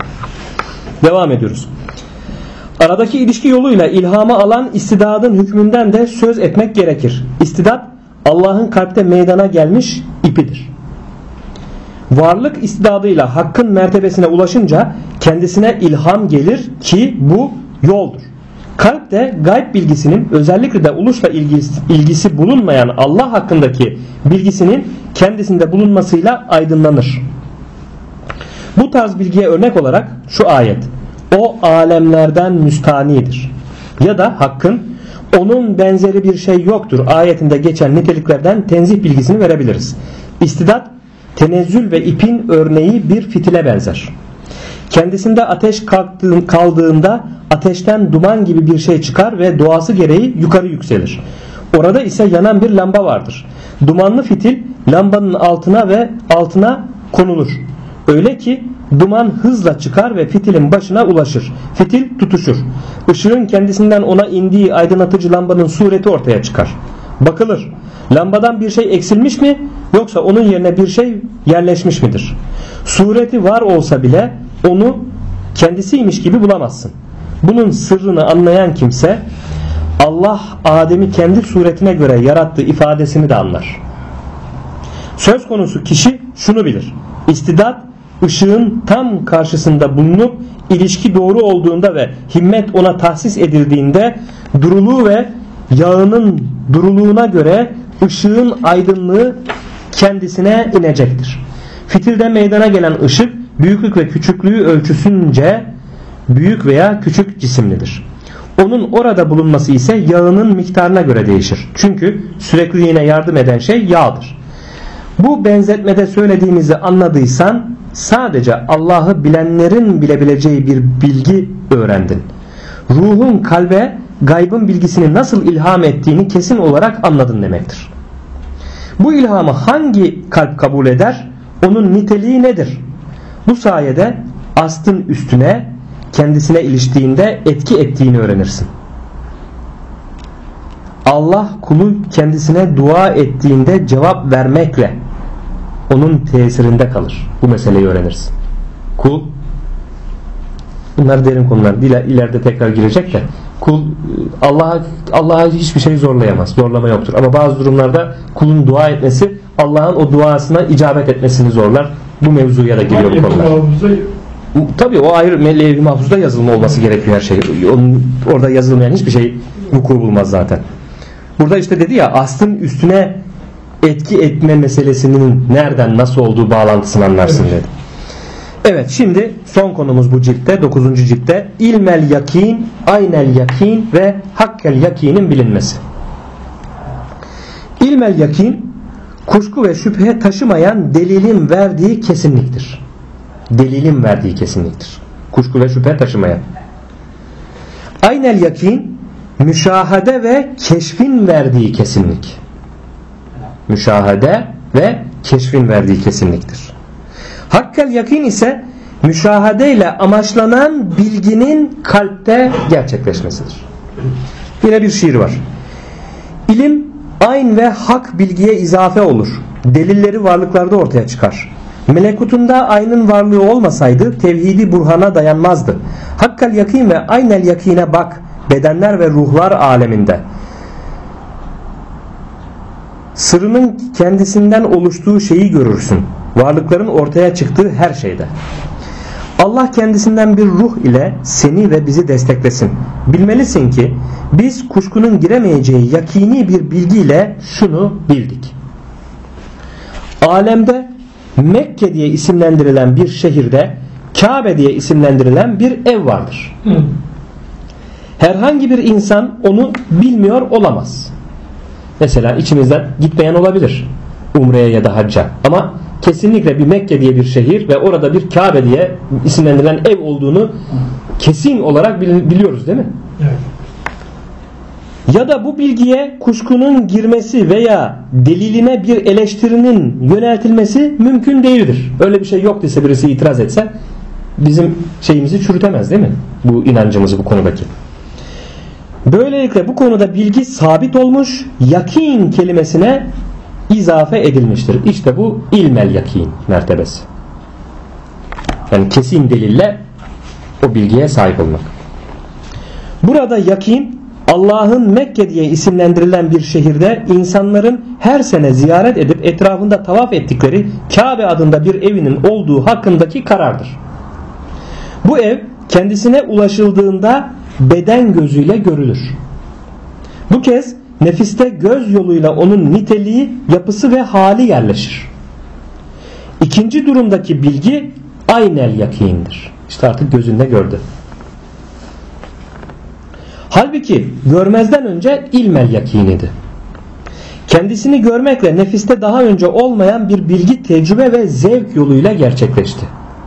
Devam ediyoruz. Aradaki ilişki yoluyla ilhamı alan istidadın hükmünden de söz etmek gerekir. İstidat Allah'ın kalpte meydana gelmiş ipidir. Varlık istidadıyla hakkın mertebesine ulaşınca kendisine ilham gelir ki bu yoldur. Kalp de gayb bilgisinin, özellikle de uluşla ilgisi bulunmayan Allah hakkındaki bilgisinin kendisinde bulunmasıyla aydınlanır. Bu tarz bilgiye örnek olarak şu ayet: o alemlerden müstanidir. Ya da hakkın onun benzeri bir şey yoktur ayetinde geçen niteliklerden tenzih bilgisini verebiliriz. İstidat, tenezzül ve ipin örneği bir fitile benzer. Kendisinde ateş kaldığında ateşten duman gibi bir şey çıkar ve doğası gereği yukarı yükselir. Orada ise yanan bir lamba vardır. Dumanlı fitil lambanın altına konulur. Öyle ki duman hızla çıkar ve fitilin başına ulaşır. Fitil tutuşur. Işığın kendisinden ona indiği aydınlatıcı lambanın sureti ortaya çıkar. Bakılır. Lambadan bir şey eksilmiş mi yoksa onun yerine bir şey yerleşmiş midir? Sureti var olsa bile onu kendisiymiş gibi bulamazsın. Bunun sırrını anlayan kimse Allah Adem'i kendi suretine göre yarattı ifadesini de anlar. Söz konusu kişi şunu bilir: İstidat ışığın tam karşısında bulunup ilişki doğru olduğunda ve himmet ona tahsis edildiğinde duruluğu ve yağının duruluğuna göre ışığın aydınlığı kendisine inecektir. Fitilde meydana gelen ışık büyüklük ve küçüklüğü ölçüsünce büyük veya küçük cisimlidir. Onun orada bulunması ise yağının miktarına göre değişir. Çünkü sürekliliğine yardım eden şey yağdır. Bu benzetmede söylediğimizi anladıysan sadece Allah'ı bilenlerin bilebileceği bir bilgi öğrendin. Ruhun kalbe gaybın bilgisini nasıl ilham ettiğini kesin olarak anladın demektir. Bu ilhamı hangi kalp kabul eder? Onun niteliği nedir? Bu sayede aslın üstüne kendisine iliştiğinde etki ettiğini öğrenirsin. Allah kulu kendisine dua ettiğinde cevap vermekle onun tesirinde kalır. Bu meseleyi öğrenirsin. Kul, bunlar derin konular. İleride tekrar girecek de kul Allah'a hiçbir şey zorlayamaz. Zorlama yoktur. Ama bazı durumlarda kulun dua etmesi Allah'ın o duasına icabet etmesini zorlar. Bu mevzuya da giriyor bu konular. Tabii o ayrı levh-i mahfuzda yazılma olması gerekiyor her şey. Orada yazılmayan hiçbir şey vuku bulmaz zaten. Burada işte dedi ya, aslın üstüne etki etme meselesinin nereden nasıl olduğu bağlantısını anlarsın dedi. Evet, şimdi son konumuz bu ciltte, 9. ciltte ilmel yakin, aynel yakin ve hakkel yakinin bilinmesi. İlmel yakin, kuşku ve şüphe taşımayan delilin verdiği kesinliktir. Delilin verdiği kesinliktir. Kuşku ve şüphe taşımayan. Aynel yakin, müşahede ve keşfin verdiği kesinlik. Müşahede ve keşfin verdiği kesinliktir. Hakkel yakin ise müşahadeyle amaçlanan bilginin kalpte gerçekleşmesidir. Yine bir şiir var. İlim ayn ve hak bilgiye izafe olur. Delilleri varlıklarda ortaya çıkar. Melekutunda aynın varlığı olmasaydı tevhidi burhana dayanmazdı. Hakkel yakin ve aynel yakine bak, bedenler ve ruhlar aleminde. Sırrının kendisinden oluştuğu şeyi görürsün. Varlıkların ortaya çıktığı her şeyde. Allah kendisinden bir ruh ile seni ve bizi desteklesin. Bilmelisin ki biz kuşkunun giremeyeceği yakini bir bilgiyle şunu bildik. Alemde Mekke diye isimlendirilen bir şehirde Kabe diye isimlendirilen bir ev vardır. Herhangi bir insan onu bilmiyor olamaz. Mesela içimizden gitmeyen olabilir Umre'ye ya da hacca, ama kesinlikle bir Mekke diye bir şehir ve orada bir Kabe diye isimlendirilen ev olduğunu kesin olarak biliyoruz değil mi? Evet. Ya da bu bilgiye kuşkunun girmesi veya deliline bir eleştirinin yöneltilmesi mümkün değildir. Öyle bir şey yok dese, birisi itiraz etse bizim şeyimizi çürütemez değil mi? Bu inancımızı bu konudaki. Böylelikle bu konuda bilgi sabit olmuş, yakin kelimesine izafe edilmiştir. İşte bu ilmel yakin mertebesi. Yani kesin delille o bilgiye sahip olmak. Burada yakin, Allah'ın Mekke diye isimlendirilen bir şehirde insanların her sene ziyaret edip etrafında tavaf ettikleri Kabe adında bir evinin olduğu hakkındaki karardır. Bu ev kendisine ulaşıldığında beden gözüyle görülür. Bu kez nefiste göz yoluyla onun niteliği, yapısı ve hali yerleşir. İkinci durumdaki bilgi aynel yakindir. İşte artık gözünde gördü. Halbuki görmezden önce ilmel yakiniydi. Kendisini görmekle nefiste daha önce olmayan bir bilgi, tecrübe ve zevk yoluyla gerçekleşti.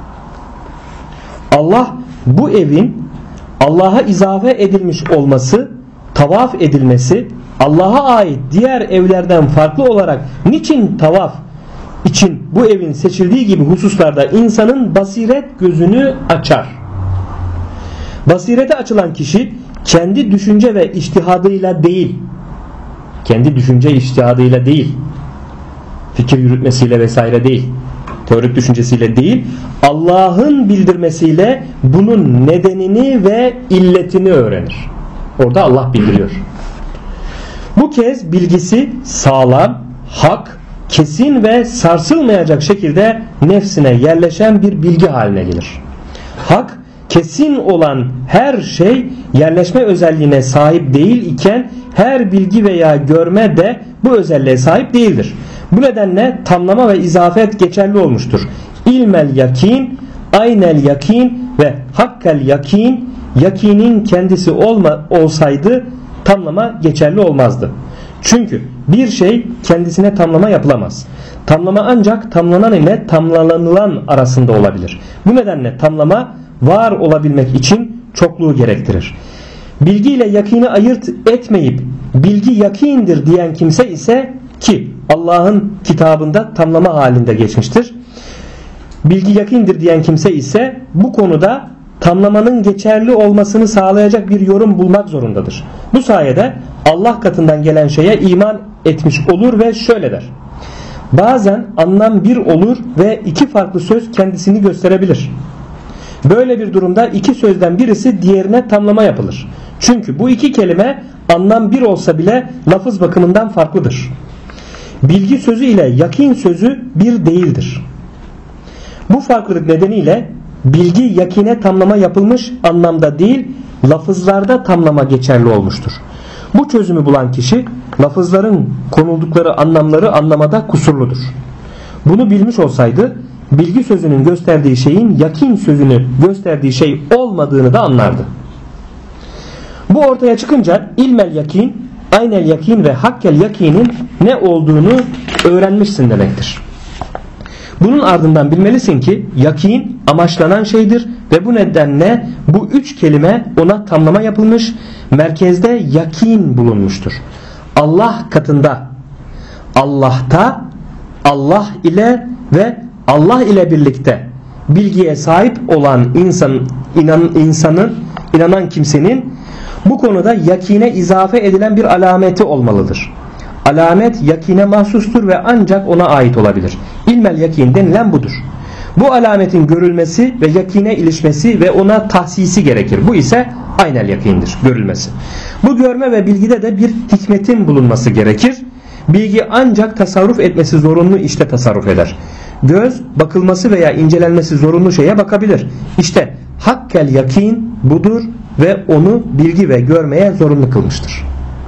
Allah bu evin Allah'a izafe edilmiş olması, tavaf edilmesi, Allah'a ait diğer evlerden farklı olarak niçin tavaf için bu evin seçildiği gibi hususlarda insanın basiret gözünü açar. Basirete açılan kişi kendi düşünce ve içtihadıyla değil, fikir yürütmesiyle vesaire değil, teorik düşüncesiyle değil, Allah'ın bildirmesiyle bunun nedenini ve illetini öğrenir. Orada Allah bildiriyor. Bu kez bilgisi sağlam, hak, kesin ve sarsılmayacak şekilde nefsine yerleşen bir bilgi haline gelir. Hak, kesin olan her şey yerleşme özelliğine sahip değil iken her bilgi veya görme de bu özelliğe sahip değildir. Bu nedenle tamlama ve izafet geçerli olmuştur. İlmel yakin, aynel yakin ve hakkel yakin, yakinin kendisi olsaydı tamlama geçerli olmazdı. Çünkü bir şey kendisine tamlama yapılamaz. Tamlama ancak tamlanan ile tamlanılan arasında olabilir. Bu nedenle tamlama var olabilmek için çokluğu gerektirir. Bilgi ile yakini ayırt etmeyip bilgi yakindir diyen kimse ise, ki Allah'ın kitabında tamlama halinde geçmiştir, bilgi yakindir diyen kimse ise bu konuda tamlamanın geçerli olmasını sağlayacak bir yorum bulmak zorundadır. Bu sayede Allah katından gelen şeye iman etmiş olur ve şöyle der: bazen anlam bir olur ve iki farklı söz kendisini gösterebilir. Böyle bir durumda iki sözden birisi diğerine tamlama yapılır. Çünkü bu iki kelime anlam bir olsa bile lafız bakımından farklıdır. Bilgi sözü ile yakin sözü bir değildir. Bu farklılık nedeniyle bilgi yakine tamlama yapılmış anlamda değil, lafızlarda tamlama geçerli olmuştur. Bu çözümü bulan kişi lafızların konuldukları anlamları anlamada kusurludur. Bunu bilmiş olsaydı bilgi sözünün gösterdiği şeyin yakin sözünü gösterdiği şey olmadığını da anlardı. Bu ortaya çıkınca ilmel yakin, aynel yakin ve hakkel yakinin ne olduğunu öğrenmişsin demektir. Bunun ardından bilmelisin ki yakin amaçlanan şeydir ve bu nedenle bu üç kelime ona tamlama yapılmış, merkezde yakin bulunmuştur. Allah katında, Allah'ta, Allah ile ve Allah ile birlikte bilgiye sahip olan inanan kimsenin bu konuda yakine izafe edilen bir alameti olmalıdır. Alamet yakine mahsustur ve ancak ona ait olabilir. İlmel yakin denilen budur. Bu alametin görülmesi ve yakine ilişmesi ve ona tahsisi gerekir. Bu ise aynel yakindir, görülmesi. Bu görme ve bilgide de bir hikmetin bulunması gerekir. Bilgi ancak tasarruf etmesi zorunlu işte tasarruf eder. Göz bakılması veya incelenmesi zorunlu şeye bakabilir. İşte hakkel yakin budur ve onu bilgi ve görmeye zorunlu kılmıştır.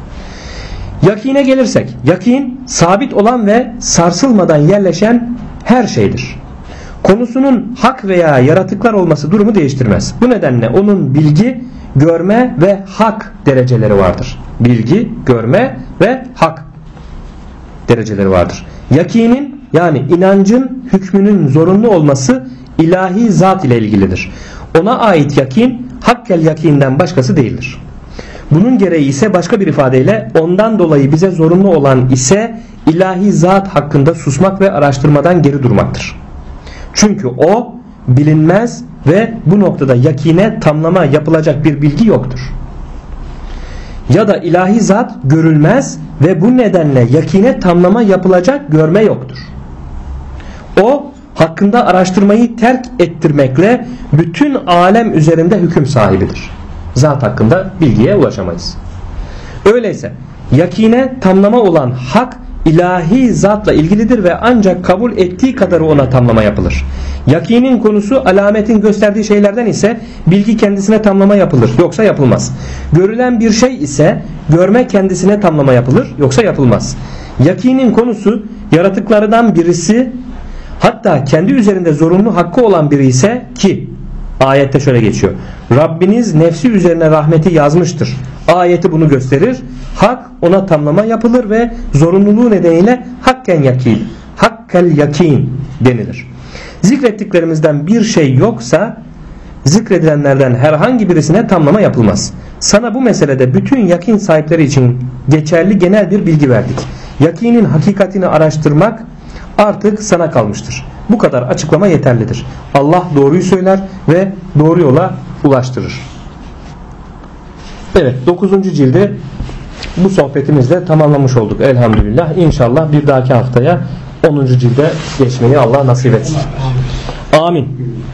Yakine gelirsek, yakin sabit olan ve sarsılmadan yerleşen her şeydir. Konusunun hak veya yaratıklar olması durumu değiştirmez. Bu nedenle onun bilgi, görme ve hak dereceleri vardır. Bilgi, görme ve hak dereceleri vardır. Yakinin, yani inancın hükmünün zorunlu olması ilahi zat ile ilgilidir. Ona ait yakin hakkel yakinden başkası değildir. Bunun gereği ise başka bir ifadeyle ondan dolayı bize zorunlu olan ise ilahi zat hakkında susmak ve araştırmadan geri durmaktır. Çünkü o bilinmez ve bu noktada yakine tamlama yapılacak bir bilgi yoktur. Ya da ilahi zat görülmez ve bu nedenle yakine tamlama yapılacak görme yoktur. O hakkında araştırmayı terk ettirmekle bütün alem üzerinde hüküm sahibidir. Zat hakkında bilgiye ulaşamayız. Öyleyse yakine tamlama olan hak ilahi zatla ilgilidir ve ancak kabul ettiği kadarı ona tamlama yapılır. Yakinin konusu alametin gösterdiği şeylerden ise bilgi kendisine tamlama yapılır, yoksa yapılmaz. Görülen bir şey ise görme kendisine tamlama yapılır, yoksa yapılmaz. Yakinin konusu yaratıklardan birisi, hatta kendi üzerinde zorunlu hakkı olan biri ise, ki ayette şöyle geçiyor: Rabbiniz nefsi üzerine rahmeti yazmıştır. Ayeti bunu gösterir. Hak ona tamlama yapılır ve zorunluluğu nedeniyle hakkel yakin denilir. Zikrettiklerimizden bir şey yoksa zikredilenlerden herhangi birisine tamlama yapılmaz. Sana bu meselede bütün yakin sahipleri için geçerli genel bir bilgi verdik. Yakinin hakikatini araştırmak artık sana kalmıştır. Bu kadar açıklama yeterlidir. Allah doğruyu söyler ve doğru yola ulaştırır. Evet, 9. cildi bu sohbetimizle tamamlamış olduk elhamdülillah. İnşallah bir dahaki haftaya 10. cilde geçmeyi Allah nasip etsin. Amin.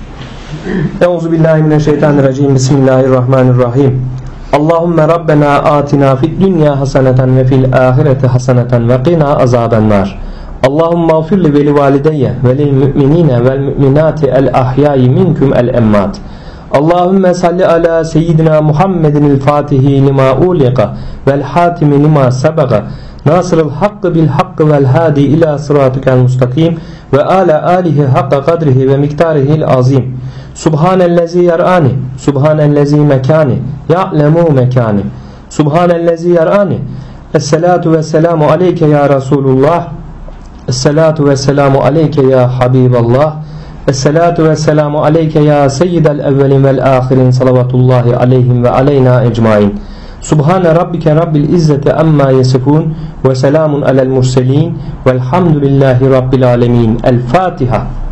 Euzubillahimineşşeytanirracim. Bismillahirrahmanirrahim. Allahümme Rabbena atina fid dünya haseneten ve fil ahireti haseneten ve qina azabennar. Allahümme mağfir li ve li valideyye ve lil müminine vel müminati el ahyayi minkum el emmat. Allahümme salli ala seyyidina Muhammedin el fatihi lima uliqa vel hatimi lima sabaga nasırıl hakkı bil hakkı vel hadi ila sıratikel mustakim ve ala alihi hakka kadrihi ve miktarihil azim. Subhanellezi yar'ani, subhanellezi mekani, ya'lemu mekani, subhanellezi yar'ani. Esselatu ve selamu aleyke ya Resulullah, esselatu ve selamu aleyke ya Habiballah, esselatu ve selamu aleyke ya seyyidel evvelin vel ahirin salavatullahi aleyhim ve aleyna ecmain. Subhane rabbike rabbil izzeti amma yasifun ve selamun alel murselin velhamdülillahi rabbil alemin. El Fatiha.